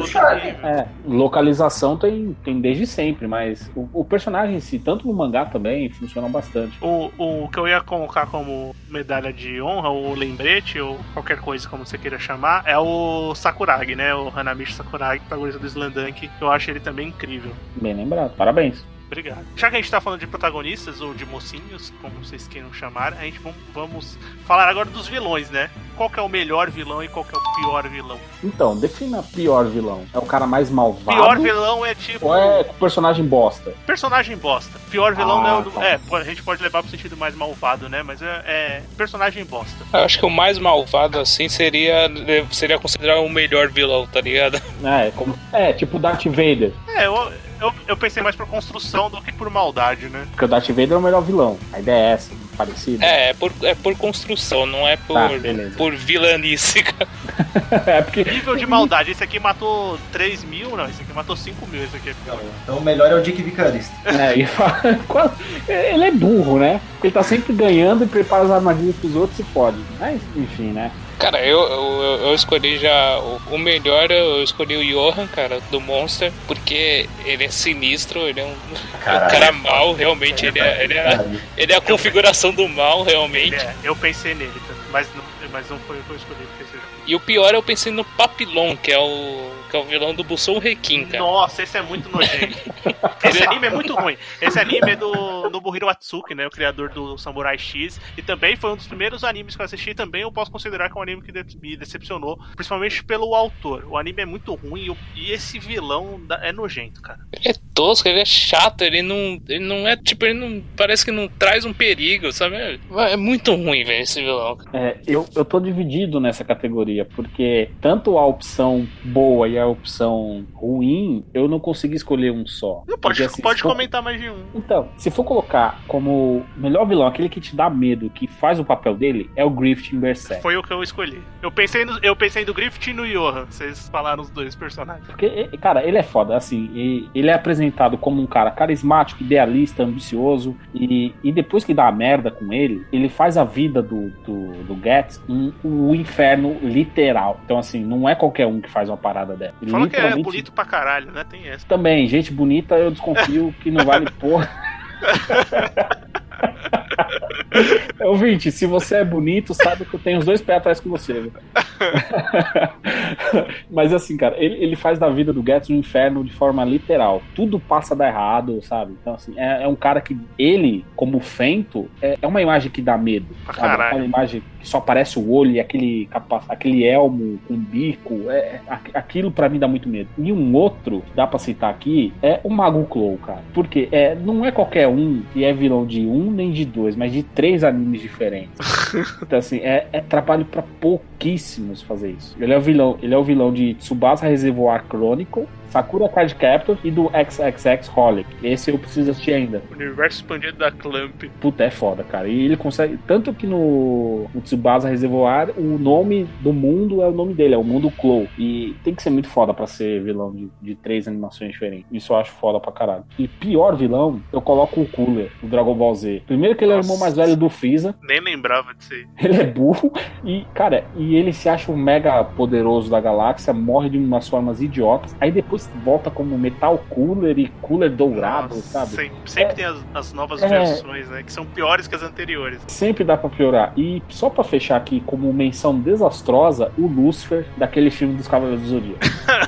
S4: localização tem desde sempre, mas o personagem em si, tanto no mangá também, funciona bastante.
S1: O que eu ia colocar como medalha de honra, ou lembrete, ou qualquer coisa como você queira chamar, é o Sakuragi, né? O Hanamichi Sakuragi, protagonista do Slandunk. Eu acho ele também incrível.
S4: Bem lembrado, parabéns.
S1: Obrigado. Já que a gente tá falando de protagonistas ou de mocinhos, como vocês queiram chamar, a gente vamos falar agora dos vilões, né? Qual que é o melhor vilão e qual que é o pior vilão?
S4: Então, defina pior vilão. É o cara mais malvado?
S1: Pior vilão é tipo...
S4: Ou é personagem bosta?
S1: Personagem bosta. Pior vilão não é o... Tá. A gente pode levar pro sentido mais malvado, né? Mas é personagem bosta.
S3: Eu acho que o mais malvado, assim, seria considerar o melhor vilão, tá ligado?
S4: Tipo Darth Vader.
S1: Eu pensei mais por construção do que por maldade, né?
S4: Porque o Darth Vader é o melhor vilão. A ideia é essa. parecido?
S3: É por construção, não é por vilanice.
S4: É porque...
S1: Nível de maldade, esse aqui matou 3 mil, não, esse aqui matou 5 mil, esse aqui é pior.
S2: Então o melhor é o Dick Vicarista.
S4: Ele é burro, né? Ele tá sempre ganhando e prepara as armadilhas pros outros e pode. Mas, enfim, né?
S3: Cara, eu escolhi já o melhor, eu escolhi o Johan, cara, do Monster, porque ele é sinistro, ele é um cara mau, realmente, ele é a configuração do mal, realmente.
S1: Eu pensei nele, mas não foi o que eu escolhi,
S3: E o pior, eu pensei no Papillon, que é o vilão do Busou Requiem, cara.
S1: Nossa, esse é muito nojento. Esse anime é muito ruim. Esse anime é do Nobuhiro Atsuki, né? O criador do Samurai X. E também foi um dos primeiros animes que eu assisti. Também eu posso considerar que é um anime que me decepcionou. Principalmente pelo autor. O anime é muito ruim e esse vilão é nojento, cara.
S3: Ele é tosco, ele é chato, ele não é, tipo, ele não, parece que não traz um perigo, sabe? É muito ruim, velho, esse vilão.
S4: Eu tô dividido nessa categoria, porque tanto a opção boa e a opção ruim, eu não consigo escolher um só.
S1: Pode comentar mais de um.
S4: Então, se for colocar como melhor vilão, aquele que te dá medo, que faz o papel dele, é o Griffith em Berserk.
S1: Foi o que eu escolhi. Eu pensei no Griffith e no Johan. Vocês falaram os dois personagens.
S4: Porque, cara, ele é foda, assim, ele é apresentado como um cara carismático, idealista, ambicioso, e depois que dá a merda com ele faz a vida do Guts um inferno literal. Então, assim, não é qualquer um que faz uma parada dessa. Ele
S1: fala que é bonito pra caralho, né? Tem essa.
S4: Também, gente bonita, eu desconfio que não vale porra. Ouvinte, se você é bonito, sabe que eu tenho os 2 pés atrás com você, viu? Mas assim, cara, ele faz da vida do Guts um inferno de forma literal. Tudo passa a dar errado, sabe? Então, assim, é um cara que ele, como Fento, é uma imagem que dá medo. Sabe? Aquela imagem que só aparece o olho e aquele elmo com bico. Aquilo pra mim dá muito medo. E um outro que dá pra citar aqui é o Mago Clow, cara. Porque não é qualquer um que é vilão de 1 nem de 2, mas de 3 animes diferentes. Então, assim, é trabalho pra pouquíssimos fazer isso. Ele é o vilão de Tsubasa Reservoir Chronicle, Sakura Card Captor e do XXX Holic. Esse eu preciso assistir ainda.
S1: O universo expandido da Clamp.
S4: Puta, é foda, cara. E ele consegue... Tanto que no Tsubasa Reservoir, o nome do mundo é o nome dele, é o mundo Clow. E tem que ser muito foda pra ser vilão de 3 animações diferentes. Isso eu acho foda pra caralho. E pior vilão, eu coloco o Cooler, do Dragon Ball Z. Primeiro que ele é o irmão mais velho do Freeza.
S1: Nem lembrava disso aí.
S4: Ele é burro e, cara, ele se acha um mega poderoso da galáxia, morre de umas formas idiotas. Aí depois volta como Metal Cooler e Cooler dourado, sabe?
S1: Sempre tem as novas versões, né? Que são piores que as anteriores.
S4: Sempre dá pra piorar. E só pra fechar aqui, como menção desastrosa, o Lucifer, daquele filme dos Cavaleiros do Zodíaco.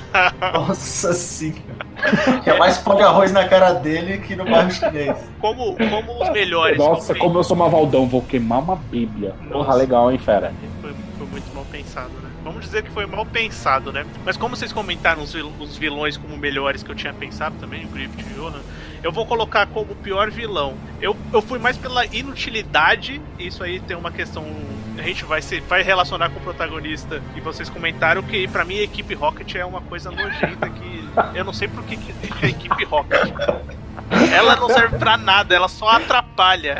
S2: Nossa senhora. Que é mais pão de arroz na cara dele que no bairro chinês.
S1: Como os melhores.
S4: Nossa, como eu sou malvadão, vou queimar uma bíblia.
S1: Nossa.
S4: Porra, legal, hein, fera?
S1: Foi muito mal pensado, né? Vamos dizer que foi mal pensado, né? Mas como vocês comentaram os vilões como melhores que eu tinha pensado também, o Griffith e o Johan, eu vou colocar como pior vilão. Eu fui mais pela inutilidade. Isso aí tem uma questão... A gente vai relacionar com o protagonista. E vocês comentaram que pra mim a equipe Rocket é uma coisa nojenta que... Eu não sei por que é a equipe Rocket. Ela não serve pra nada, ela só atrapalha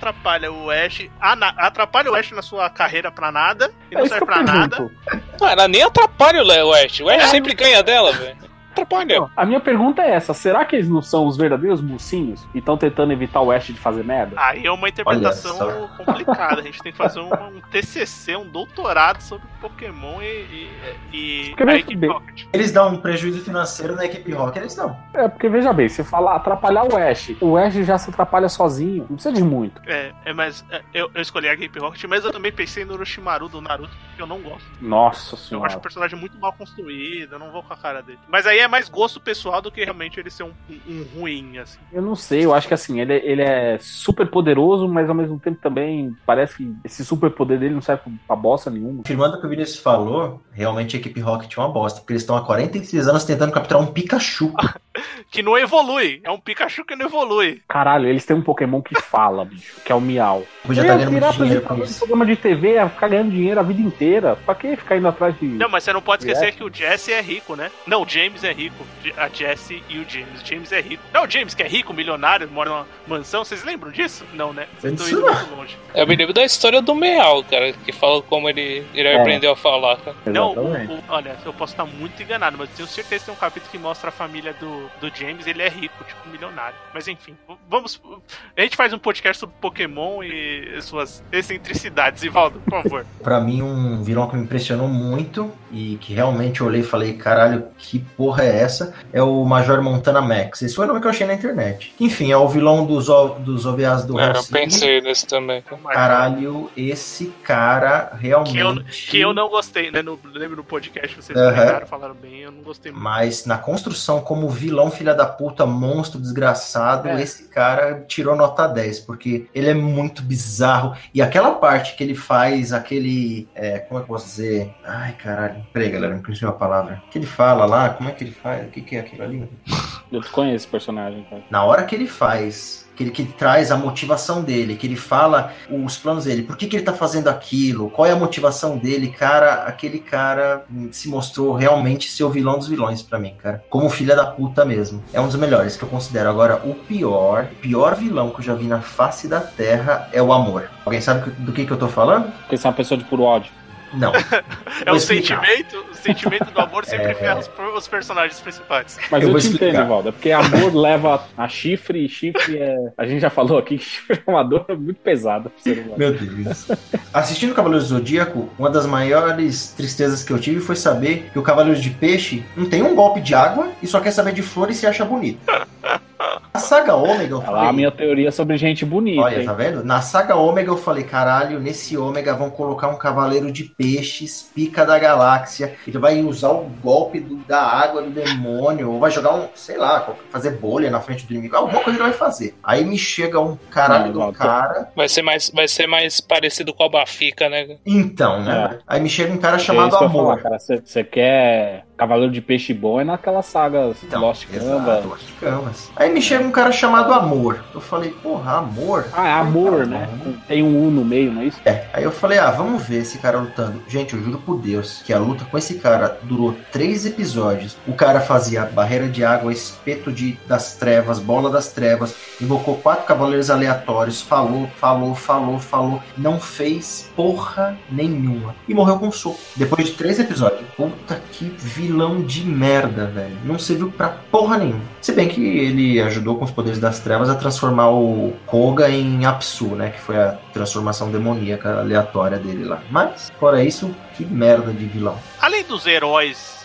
S1: o Ash. Atrapalha o Ash na sua carreira pra nada e não serve pra nada.
S3: Não, ela nem atrapalha o Ash. O Ash sempre ganha dela, velho. Atrapalha.
S4: A minha pergunta é essa: será que eles não são os verdadeiros mocinhos e estão tentando evitar o Ash de fazer merda?
S1: Aí é uma interpretação complicada. A gente tem que fazer um TCC, um doutorado sobre Pokémon e a equipe Rocket.
S2: Eles dão um prejuízo financeiro na equipe Rocket, eles dão.
S4: Porque veja bem, se falar atrapalhar o Ash já se atrapalha sozinho, não precisa de muito.
S1: Mas eu escolhi a equipe Rocket, mas eu também pensei no Orochimaru do Naruto, que eu não gosto.
S4: Nossa senhora.
S1: Eu acho o personagem muito mal construído, eu não vou com a cara dele. Mas aí é mais gosto pessoal do que realmente ele ser um ruim, assim.
S4: Eu não sei, eu acho que assim, ele é super poderoso, mas ao mesmo tempo também parece que esse super poder dele não serve pra bosta nenhuma.
S2: Afirmando o que o Vinícius falou, realmente a equipe Rocket é uma bosta, porque eles estão há 46 anos tentando capturar um Pikachu.
S1: Que não evolui. É um Pikachu que não evolui.
S4: Caralho, eles têm um Pokémon que fala, bicho, que é o Miau.
S2: Podia
S4: Eu
S2: estar
S4: ia
S2: ganhando
S4: virar
S2: muito dinheiro com
S4: apresentador de
S2: isso.
S4: programa de TV, ia ficar ganhando dinheiro a vida inteira. Pra que ficar indo atrás de...
S1: Não, mas você não pode esquecer que o Jesse é rico, né? Não, o James é rico. A Jessie e o James. O James é rico. Não, o James que é rico, milionário, mora numa mansão. Vocês lembram disso? Não, né? Vocês estão indo muito longe.
S3: Eu me lembro da história do Meow, cara, que fala como ele aprendeu a falar, cara.
S1: Não, olha, eu posso estar muito enganado, mas tenho certeza que tem um capítulo que mostra a família do James, ele é rico, tipo, milionário. Mas enfim, vamos... A gente faz um podcast sobre Pokémon e suas excentricidades. Ivaldo, por favor.
S2: Pra mim, um vilão que me impressionou muito e que realmente eu olhei e falei, caralho, que porra é essa? É o Major Montana Max. Esse foi o nome que eu achei na internet. Enfim, é o vilão dos OVAs do
S3: Eu
S2: Hellsing.
S3: pensei nesse também.
S2: Caralho, esse cara realmente...
S1: Que eu não gostei, né? Lembro no podcast, vocês comentaram, falaram bem, eu não gostei muito.
S2: Mas na construção como vilão, filha da puta, monstro, desgraçado, esse cara tirou nota 10, porque ele é muito bizarro. E aquela parte que ele faz, aquele... como é que eu posso dizer? Ai, caralho. Peraí, galera, não conheci a palavra. Que ele fala lá, como é que ele faz? O que é aquilo ali?
S4: Eu desconheço esse personagem, cara.
S2: Na hora que ele faz... Que ele traz a motivação dele, que ele fala os planos dele, por que ele tá fazendo aquilo, qual é a motivação dele, cara, aquele cara se mostrou realmente ser o vilão dos vilões pra mim, cara. Como filha da puta mesmo. É um dos melhores que eu considero. Agora, o pior vilão que eu já vi na face da Terra é o Amor. Alguém sabe do que eu tô falando?
S4: Porque você é uma pessoa de puro ódio.
S2: Não.
S1: É o sentimento do amor sempre ferra os personagens principais.
S4: Mas eu te entendo, Valdo. É porque amor leva a chifre, e chifre é... A gente já falou aqui que chifre é uma dor muito pesada pro ser humano.
S2: Meu Deus. Assistindo Cavaleiros do Zodíaco, uma das maiores tristezas que eu tive foi saber que o Cavaleiro de Peixe não tem um golpe de água e só quer saber de flor e se acha bonito. Na saga Ômega eu falei...
S4: a minha teoria sobre gente bonita.
S2: Olha,
S4: hein?
S2: tá vendo? Na saga Ômega eu falei, caralho, nesse Ômega vão colocar um cavaleiro de peixes, pica da galáxia. Ele vai usar o golpe da água do demônio, ou vai jogar sei lá, fazer bolha na frente do inimigo. Alguma coisa ele vai fazer. Aí me chega um caralho do cara...
S3: Vai ser mais parecido com a Bafica, né?
S2: Então, né? Aí me chega um cara chamado Amor.
S4: Você quer Cavaleiro de Peixe bom é naquelas sagas Lost Canvas.
S2: Lost Canvas. Aí me chega um cara chamado Amor. Eu falei, porra, Amor?
S4: Ah, é Amor, né? Tem um U no meio, não é isso?
S2: Aí eu falei, vamos ver esse cara lutando. Gente, eu juro por Deus que a luta com esse cara durou 3 episódios. O cara fazia barreira de água, espeto das trevas, bola das trevas, invocou 4 cavaleiros aleatórios, falou. Não fez porra nenhuma. E morreu com um soco. Depois de 3 episódios. Puta que vilão de merda, velho. Não serviu pra porra nenhuma. Se bem que ele ajudou com os poderes das trevas a transformar o Koga em Apsu, né? Que foi a transformação demoníaca aleatória dele lá. Mas, fora isso, que merda de vilão.
S1: Além dos heróis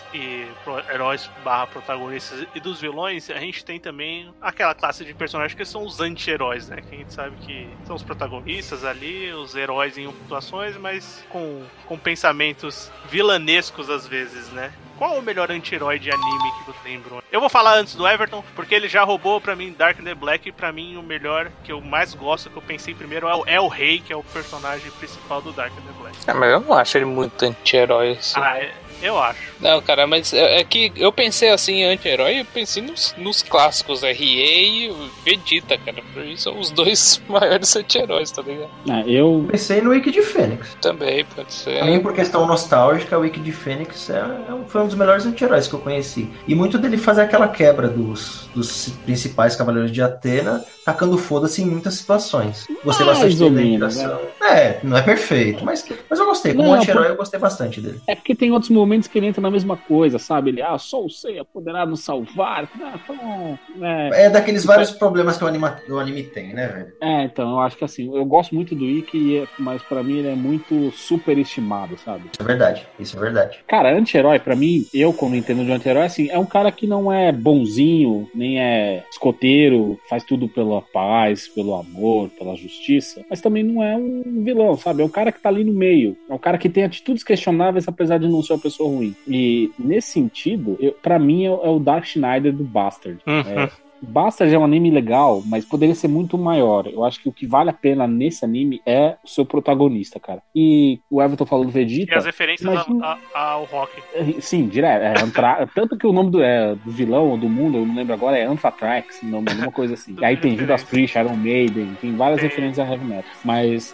S1: protagonistas e dos vilões, a gente tem também aquela classe de personagens que são os anti-heróis, né? Que a gente sabe que são os protagonistas ali, os heróis em situações, mas com pensamentos vilanescos às vezes, né? Qual o melhor anti-herói de anime que você lembra? Eu vou falar antes do Everton, porque ele já roubou pra mim Dark and the Black, e pra mim o melhor, que eu mais gosto, que eu pensei primeiro, é o Rei, que é o personagem principal do Dark and the Black.
S3: Mas eu não acho ele muito anti-herói, assim.
S1: Eu acho.
S3: Não, cara, mas é que eu pensei assim, anti-herói, eu pensei nos clássicos, Riei e Vegeta, cara. Pra mim são os 2 maiores anti-heróis, tá ligado?
S4: Eu
S2: pensei no Wiki de Fênix.
S3: Também, pode ser.
S2: Também por questão nostálgica, o Wiki de Fênix foi um dos melhores anti-heróis que eu conheci. E muito dele fazer aquela quebra dos principais cavaleiros de Atena, tacando foda-se em muitas situações. Gostei bastante dele da interação. Não é perfeito, mas eu gostei. Como anti-herói, eu gostei bastante dele.
S4: É porque tem outros momentos que ele entra na mesma coisa, sabe? Ele, só o Seiya poderá nos salvar.
S2: É daqueles vários problemas que o anime tem, né, velho?
S4: Então, eu acho que assim, eu gosto muito do Ikki, mas pra mim ele é muito superestimado, sabe?
S2: Isso é verdade.
S4: Cara, anti-herói, pra mim, eu como entendo de anti-herói, assim, é um cara que não é bonzinho, nem é escoteiro, faz tudo pela paz, pelo amor, pela justiça, mas também não é um vilão, sabe? É um cara que tá ali no meio, é um cara que tem atitudes questionáveis, apesar de não ser uma pessoa ruim. E nesse sentido, pra mim é o Dark Schneider do Bastard. Basta já um anime legal, mas poderia ser muito maior. Eu acho que o que vale a pena nesse anime é o seu protagonista, cara. E o Everton falou do Vegeta.
S1: E as referências ao rock.
S4: Sim, direto. Tanto que o nome do vilão, do mundo, eu não lembro agora, é Anthrax, alguma coisa assim. E aí tem Judas Priest, Iron Maiden, tem várias referências a heavy metal. Mas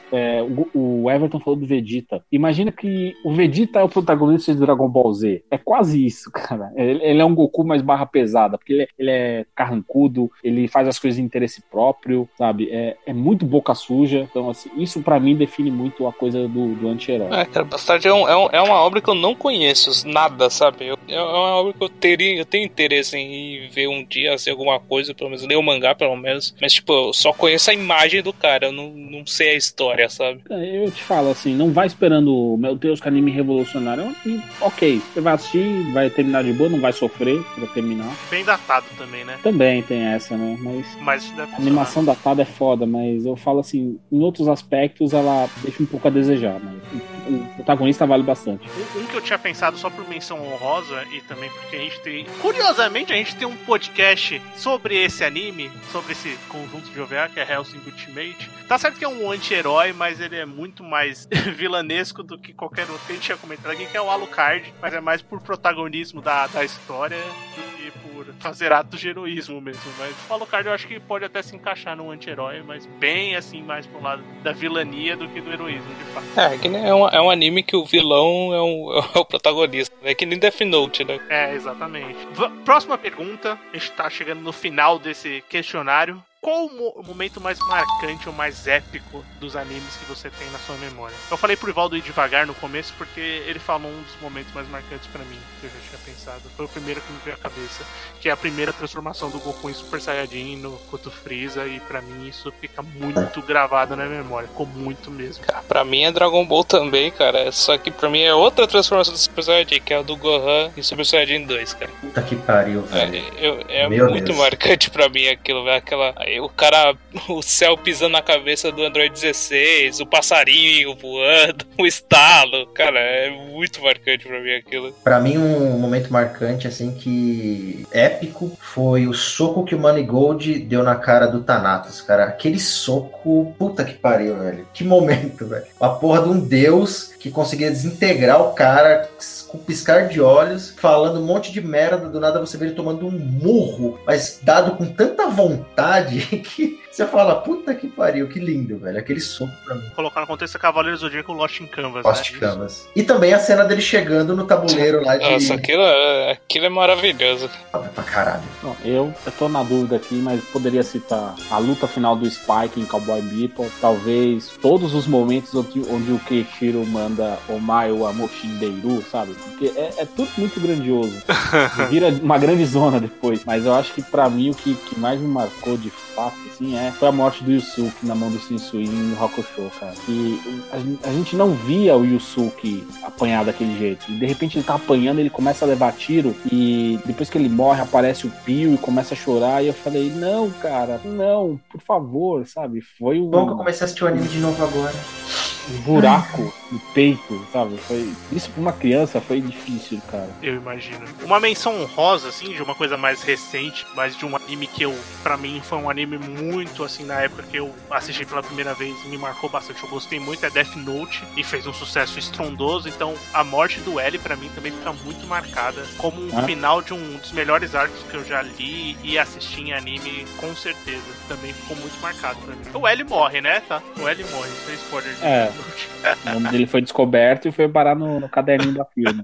S4: o Everton falou do Vegeta. Imagina que o Vegeta é o protagonista de Dragon Ball Z. É quase isso, cara. Ele é um Goku mais barra pesada, porque ele é carrancudo, ele faz as coisas de interesse próprio, sabe? É muito boca suja. Então, assim, isso pra mim define muito a coisa do anti-herói.
S3: Cara, Bastard é uma obra que eu não conheço nada, sabe? É uma obra que eu tenho interesse em ver um dia, assim, alguma coisa, pelo menos ler o mangá, pelo menos. Mas, tipo, eu só conheço a imagem do cara, eu não sei a história, sabe?
S4: Eu te falo, assim, não vai esperando, meu Deus, que anime revolucionário. Ok, você vai assistir, vai terminar de boa, não vai sofrer pra terminar.
S1: Bem datado também, né?
S4: Também tem essa, né? Mas a animação datada é foda, mas eu falo assim, em outros aspectos ela deixa um pouco a desejar, mas o protagonista vale bastante.
S1: Um que eu tinha pensado só por menção honrosa e também porque a gente tem... Curiosamente, a gente tem um podcast sobre esse anime, sobre esse conjunto de OVA, que é Hellsing Ultimate. Tá certo que é um anti-herói, mas ele é muito mais vilanesco do que qualquer outro que a gente tinha comentado aqui, que é o Alucard, mas é mais por protagonismo da história do que por fazer atos de heroísmo mesmo. Mas o Alucard eu acho que pode até se encaixar num anti-herói, mas bem assim, mais pro lado da vilania do que do heroísmo, de fato.
S3: Que é um anime que o vilão é o protagonista, é que nem Death Note, né?
S1: Exatamente. Próxima pergunta, a gente tá chegando no final desse questionário. Qual o momento mais marcante ou mais épico dos animes que você tem na sua memória? Eu falei pro Ivaldo ir devagar no começo porque ele falou um dos momentos mais marcantes pra mim, que eu já tinha pensado. Foi o primeiro que me veio à cabeça, que é a primeira transformação do Goku em Super Saiyajin no Goku Freeza, e pra mim isso fica muito gravado na memória, ficou muito mesmo.
S3: Cara, pra mim é Dragon Ball também, cara, só que pra mim é outra transformação do Super Saiyajin, que é a do Gohan em Super Saiyajin 2, cara.
S2: Puta que pariu, velho.
S3: É muito Deus. Marcante pra mim aquilo, velho, o cara, o céu pisando na cabeça do Android 16, o passarinho voando, o estalo, cara, é muito marcante pra mim aquilo.
S2: Pra mim, um momento marcante, assim, que épico, foi o soco que o Manigold deu na cara do Thanatos, cara. Aquele soco, puta que pariu, velho. Que momento, velho. A porra de um deus que conseguia desintegrar o cara com piscar de olhos, falando um monte de merda, do nada você vê ele tomando um murro, mas dado com tanta vontade que você fala, puta que pariu, que lindo, velho, aquele soco pra mim.
S1: Colocar no contexto Cavaleiro Zodíaco Lost in Canvas,
S2: Lost in Canvas. E também a cena dele chegando no tabuleiro lá de...
S3: Nossa, aquilo é maravilhoso.
S2: Pra caralho.
S4: Bom, eu tô na dúvida aqui, mas poderia citar a luta final do Spike em Cowboy Bebop, talvez todos os momentos onde o Keishiro manda Omae wa Moshindeiru, sabe? Porque é tudo muito grandioso. Vira uma grande zona depois. Mas eu acho que pra mim o que mais me marcou de fato, assim, foi a morte do Yusuke na mão do Sensui no Hakusho, cara. E a gente não via o Yusuke apanhar daquele jeito. E de repente ele tá apanhando, ele começa a levar tiro e depois que ele morre aparece o Pio e começa a chorar. E eu falei, não, cara, não, por favor, sabe? Foi um...
S2: Bom que eu comecei a assistir o anime de novo agora.
S4: Um buraco no peito, sabe? Isso pra uma criança foi difícil, cara.
S1: Eu imagino. Uma menção honrosa, assim, de uma coisa mais recente, mas de um anime que pra mim foi um anime muito, assim, na época que eu assisti pela primeira vez, me marcou bastante, eu gostei muito, é Death Note, e fez um sucesso estrondoso, então a morte do L pra mim também fica muito marcada, como um final de um dos melhores arcos que eu já li e assisti em anime, com certeza. Também ficou muito marcado pra mim. O L morre, né, tá? O L morre, sem spoiler de Death Note.
S4: O nome dele foi descoberto e foi parar no caderninho da firma.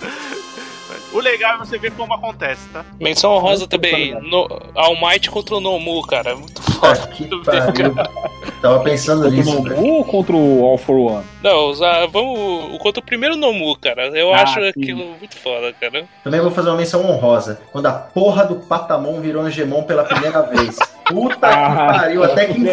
S1: O legal é você ver como acontece, tá?
S3: Menção honrosa também, All Might contra o Nomu, cara. Muito foda.
S2: Que pariu. Tava pensando nisso.
S4: Contra o Nomu ou contra o All for One?
S3: Não, vamos contra o primeiro Nomu, cara. Eu acho aquilo muito foda, cara.
S2: Também vou fazer uma menção honrosa. Quando a porra do Patamon virou Angemon pela primeira vez. Puta que pariu, até que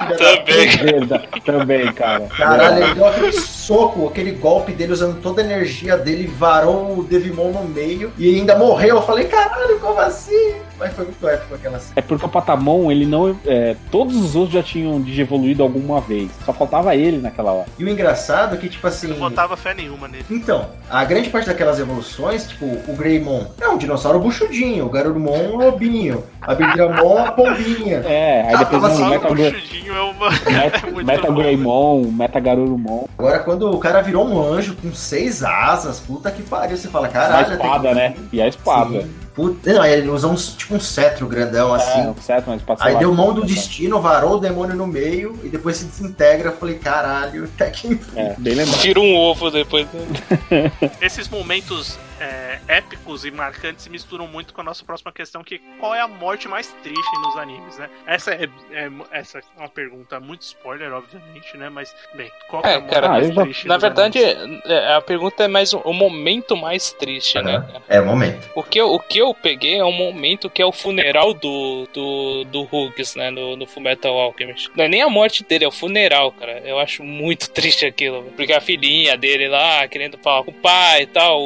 S4: Também, cara.
S2: Caralho, ele deu aquele soco, aquele golpe dele usando toda a energia dele, varou o Devimon no meio e ainda morreu. Eu falei, caralho, como assim? Mas foi muito épico aquela cena.
S4: É porque o Patamon, ele não... todos os outros já tinham digievoluído evoluído alguma vez. Só faltava ele naquela hora.
S2: E o engraçado é que, tipo assim...
S1: Não botava fé nenhuma nele.
S2: Então, a grande parte daquelas evoluções, tipo, o Greymon é um dinossauro buchudinho, o Garurumon um lobinho, a Bigramon a pombinha.
S4: Aí depois
S2: assim,
S1: buchudinho é uma...
S4: Meta Greymon, Meta Garurumon.
S2: Agora, quando o cara virou um anjo com 6 asas, puta que pariu, você fala, caralho...
S4: A espada, né? E a espada.
S2: Sim. Puta, não, ele usa um cetro grandão assim.
S4: Um cetro, mas pode ser
S2: aí deu mão do
S4: né?
S2: destino, varou o demônio no meio e depois se desintegra. Eu falei, caralho, até que enfim.
S4: Bem lembrado.
S3: Tira um ovo depois.
S1: Esses momentos épicos e marcantes se misturam muito com a nossa próxima questão, que qual é a morte mais triste nos animes, né? Essa é uma pergunta muito spoiler, obviamente, né? Mas, bem, qual é a morte mais triste?
S3: Na verdade, a pergunta é mais o momento mais triste, né?
S2: É o momento.
S3: O que eu peguei é um momento que é o funeral do Hughes, né? No Fullmetal Alchemist. Não é nem a morte dele, é o funeral, cara. Eu acho muito triste aquilo. Porque a filhinha dele lá, querendo falar com o pai e tal,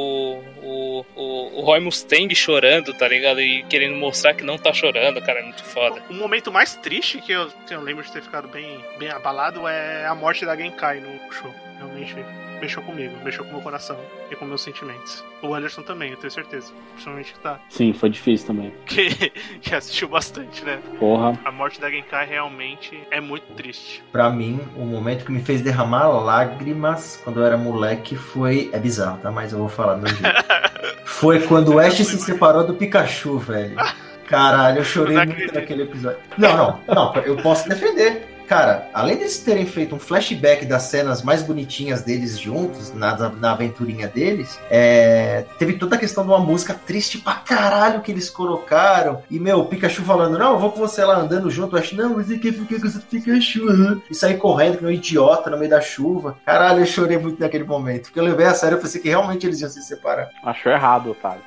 S3: o Roy Mustang chorando, tá ligado? E querendo mostrar que não tá chorando, cara, é muito foda.
S1: O momento mais triste que eu lembro de ter ficado bem abalado é a morte da Genkai no show. Realmente mexeu comigo, mexeu com o meu coração e com meus sentimentos. O Anderson também, eu tenho certeza. Principalmente que tá.
S4: Sim, foi difícil também.
S1: Que assistiu bastante, né?
S4: Porra.
S1: A morte da Genkai realmente é muito triste.
S2: Pra mim, o momento que me fez derramar lágrimas quando eu era moleque foi... É bizarro, tá? Mas eu vou falar do meu jeito. Foi quando o Ash se separou do Pikachu, velho. Caralho, eu chorei muito naquele episódio. Não, eu posso defender. Cara, além deles terem feito um flashback das cenas mais bonitinhas deles juntos, na aventurinha deles, teve toda a questão de uma música triste pra caralho que eles colocaram. E, o Pikachu falando, não, eu vou com você lá andando junto. Eu acho, não, você quer ficar com esse Pikachu? E sair correndo que um idiota no meio da chuva. Caralho, eu chorei muito naquele momento. Porque eu levei a sério, eu pensei que realmente eles iam se separar.
S4: Achou errado, Otário.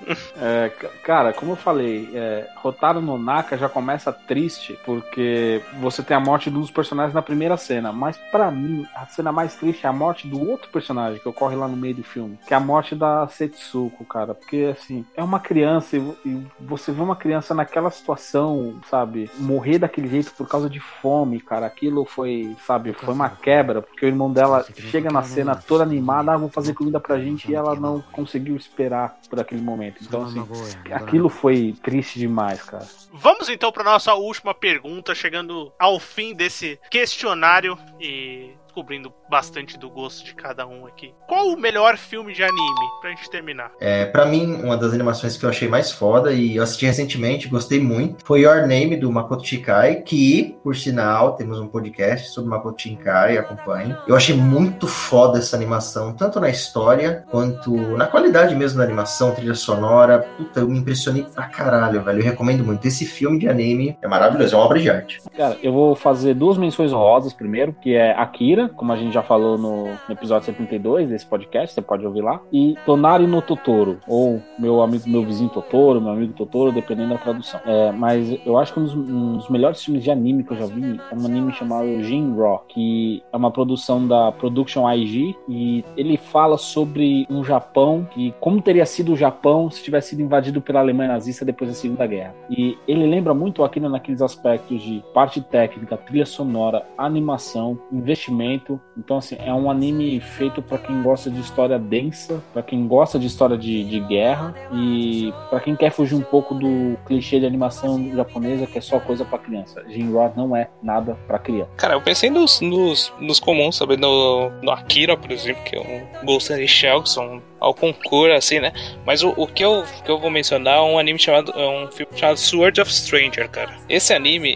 S4: Cara, como eu falei, Hotaru no Naka já começa triste, porque você tem a morte dos personagens na primeira cena, mas pra mim a cena mais triste é a morte do outro personagem que ocorre lá no meio do filme, que é a morte da Setsuko, cara, porque assim, é uma criança e você vê uma criança naquela situação, sabe, morrer daquele jeito por causa de fome, cara, aquilo foi, sabe, foi uma quebra, porque o irmão dela chega na cena toda animada, vou fazer comida pra gente, e ela não conseguiu esperar por aquele momento, então assim, aquilo foi triste demais, cara.
S1: Vamos então pra nossa última pergunta, chegando ao fim desse questionário e descobrindo bastante do gosto de cada um aqui. Qual o melhor filme de anime, pra gente terminar?
S2: Pra mim, uma das animações que eu achei mais foda, e eu assisti recentemente, gostei muito, foi Your Name, do Makoto Shinkai, que, por sinal, temos um podcast sobre Makoto Shinkai, acompanhe. Eu achei muito foda essa animação, tanto na história, quanto na qualidade mesmo da animação, trilha sonora. Puta, eu me impressionei pra caralho, velho. Eu recomendo muito. Esse filme de anime é maravilhoso, é uma obra de arte.
S4: Cara, eu vou fazer 2 menções honrosas primeiro, que é Akira, como a gente já falou no episódio 72 desse podcast, você pode ouvir lá, e Tonari no Totoro, ou meu vizinho Totoro, meu amigo Totoro, dependendo da tradução. Mas eu acho que um dos melhores filmes de anime que eu já vi é um anime chamado Jinro, que é uma produção da Production IG, e ele fala sobre um Japão, que como teria sido o Japão se tivesse sido invadido pela Alemanha nazista depois da Segunda Guerra. E ele lembra muito Akira naqueles aspectos de parte técnica, trilha sonora, animação, investimento. Então, assim, é um anime feito pra quem gosta de história densa, pra quem gosta de história de guerra e pra quem quer fugir um pouco do clichê de animação japonesa, que é só coisa pra criança. Jinro não é nada pra criança.
S3: Cara, eu pensei nos comuns, sabe? No Akira, por exemplo, que é um Ghost in the Shell, que são ao concurso, assim, né? Mas o que eu vou mencionar é um anime um filme chamado Sword of Stranger, cara. Esse anime,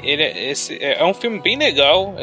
S3: é um filme bem legal,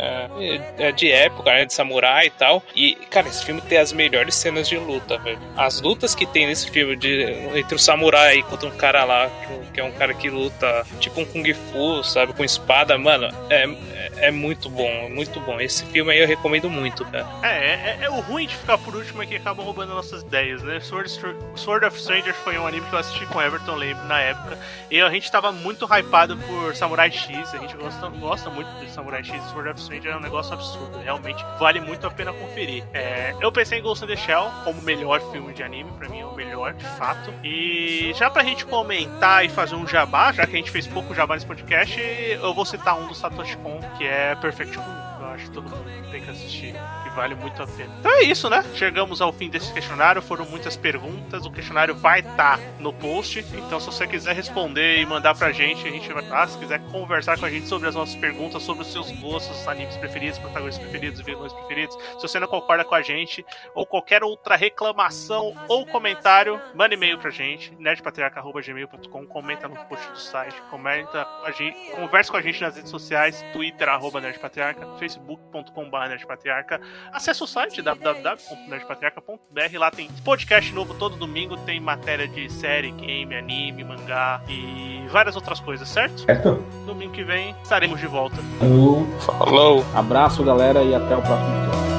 S3: é de época, né, de samurai e tal. E, cara, esse filme tem as melhores cenas de luta, velho. As lutas que tem nesse filme entre o samurai contra um cara lá, que é um cara que luta tipo um Kung Fu, sabe? Com espada, mano, é muito bom, muito bom. Esse filme aí eu recomendo muito, cara.
S1: É o ruim de ficar por último é que acaba roubando nossas ideias, né? Sword of Strangers foi um anime que eu assisti com o Everton, lembro, na época. E a gente tava muito hypado por Samurai X. A gente gosta muito de Samurai X. Sword of Strangers é um negócio absurdo. Realmente vale muito a pena conferir. Eu pensei em Ghost in the Shell como o melhor filme de anime. Pra mim é o melhor, de fato. E já pra gente comentar e fazer um jabá, já que a gente fez pouco jabá nesse podcast, eu vou citar um do Satoshi Kon, que é Perfect Blue. Eu Acho que todo mundo tem que assistir, que vale muito a pena. Então é isso, né? Chegamos ao fim desse questionário, foram muitas perguntas, o questionário vai estar no post, então se você quiser responder e mandar pra gente, a gente vai estar. Se quiser conversar com a gente sobre as nossas perguntas, sobre os seus gostos, animes preferidos, protagonistas preferidos, vilões preferidos, se você não concorda com a gente, ou qualquer outra reclamação ou comentário, manda e-mail pra gente, nerdpatriarca@gmail.com, comenta no post do site, conversa com a gente nas redes sociais, Twitter, @nerdpatriarca, facebook.com/nerdpatriarca, acesse o site www.nerdpatriarca.br, lá tem podcast novo todo domingo, tem matéria de série, game, anime, mangá e várias outras coisas, certo?
S2: Certo.
S1: Domingo que vem estaremos de volta.
S3: Falou!
S4: Abraço, galera, e até o próximo episódio.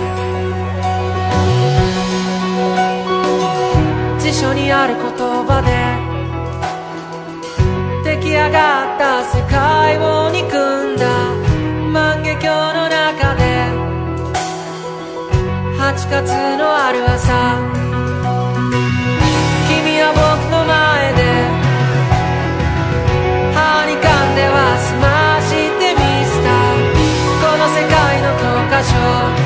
S5: 辞書にある言葉で出来上がった世界を憎んだ万華鏡の中で8月のある朝君は僕の前で歯に噛んでは済ましてみせたこの世界の教科書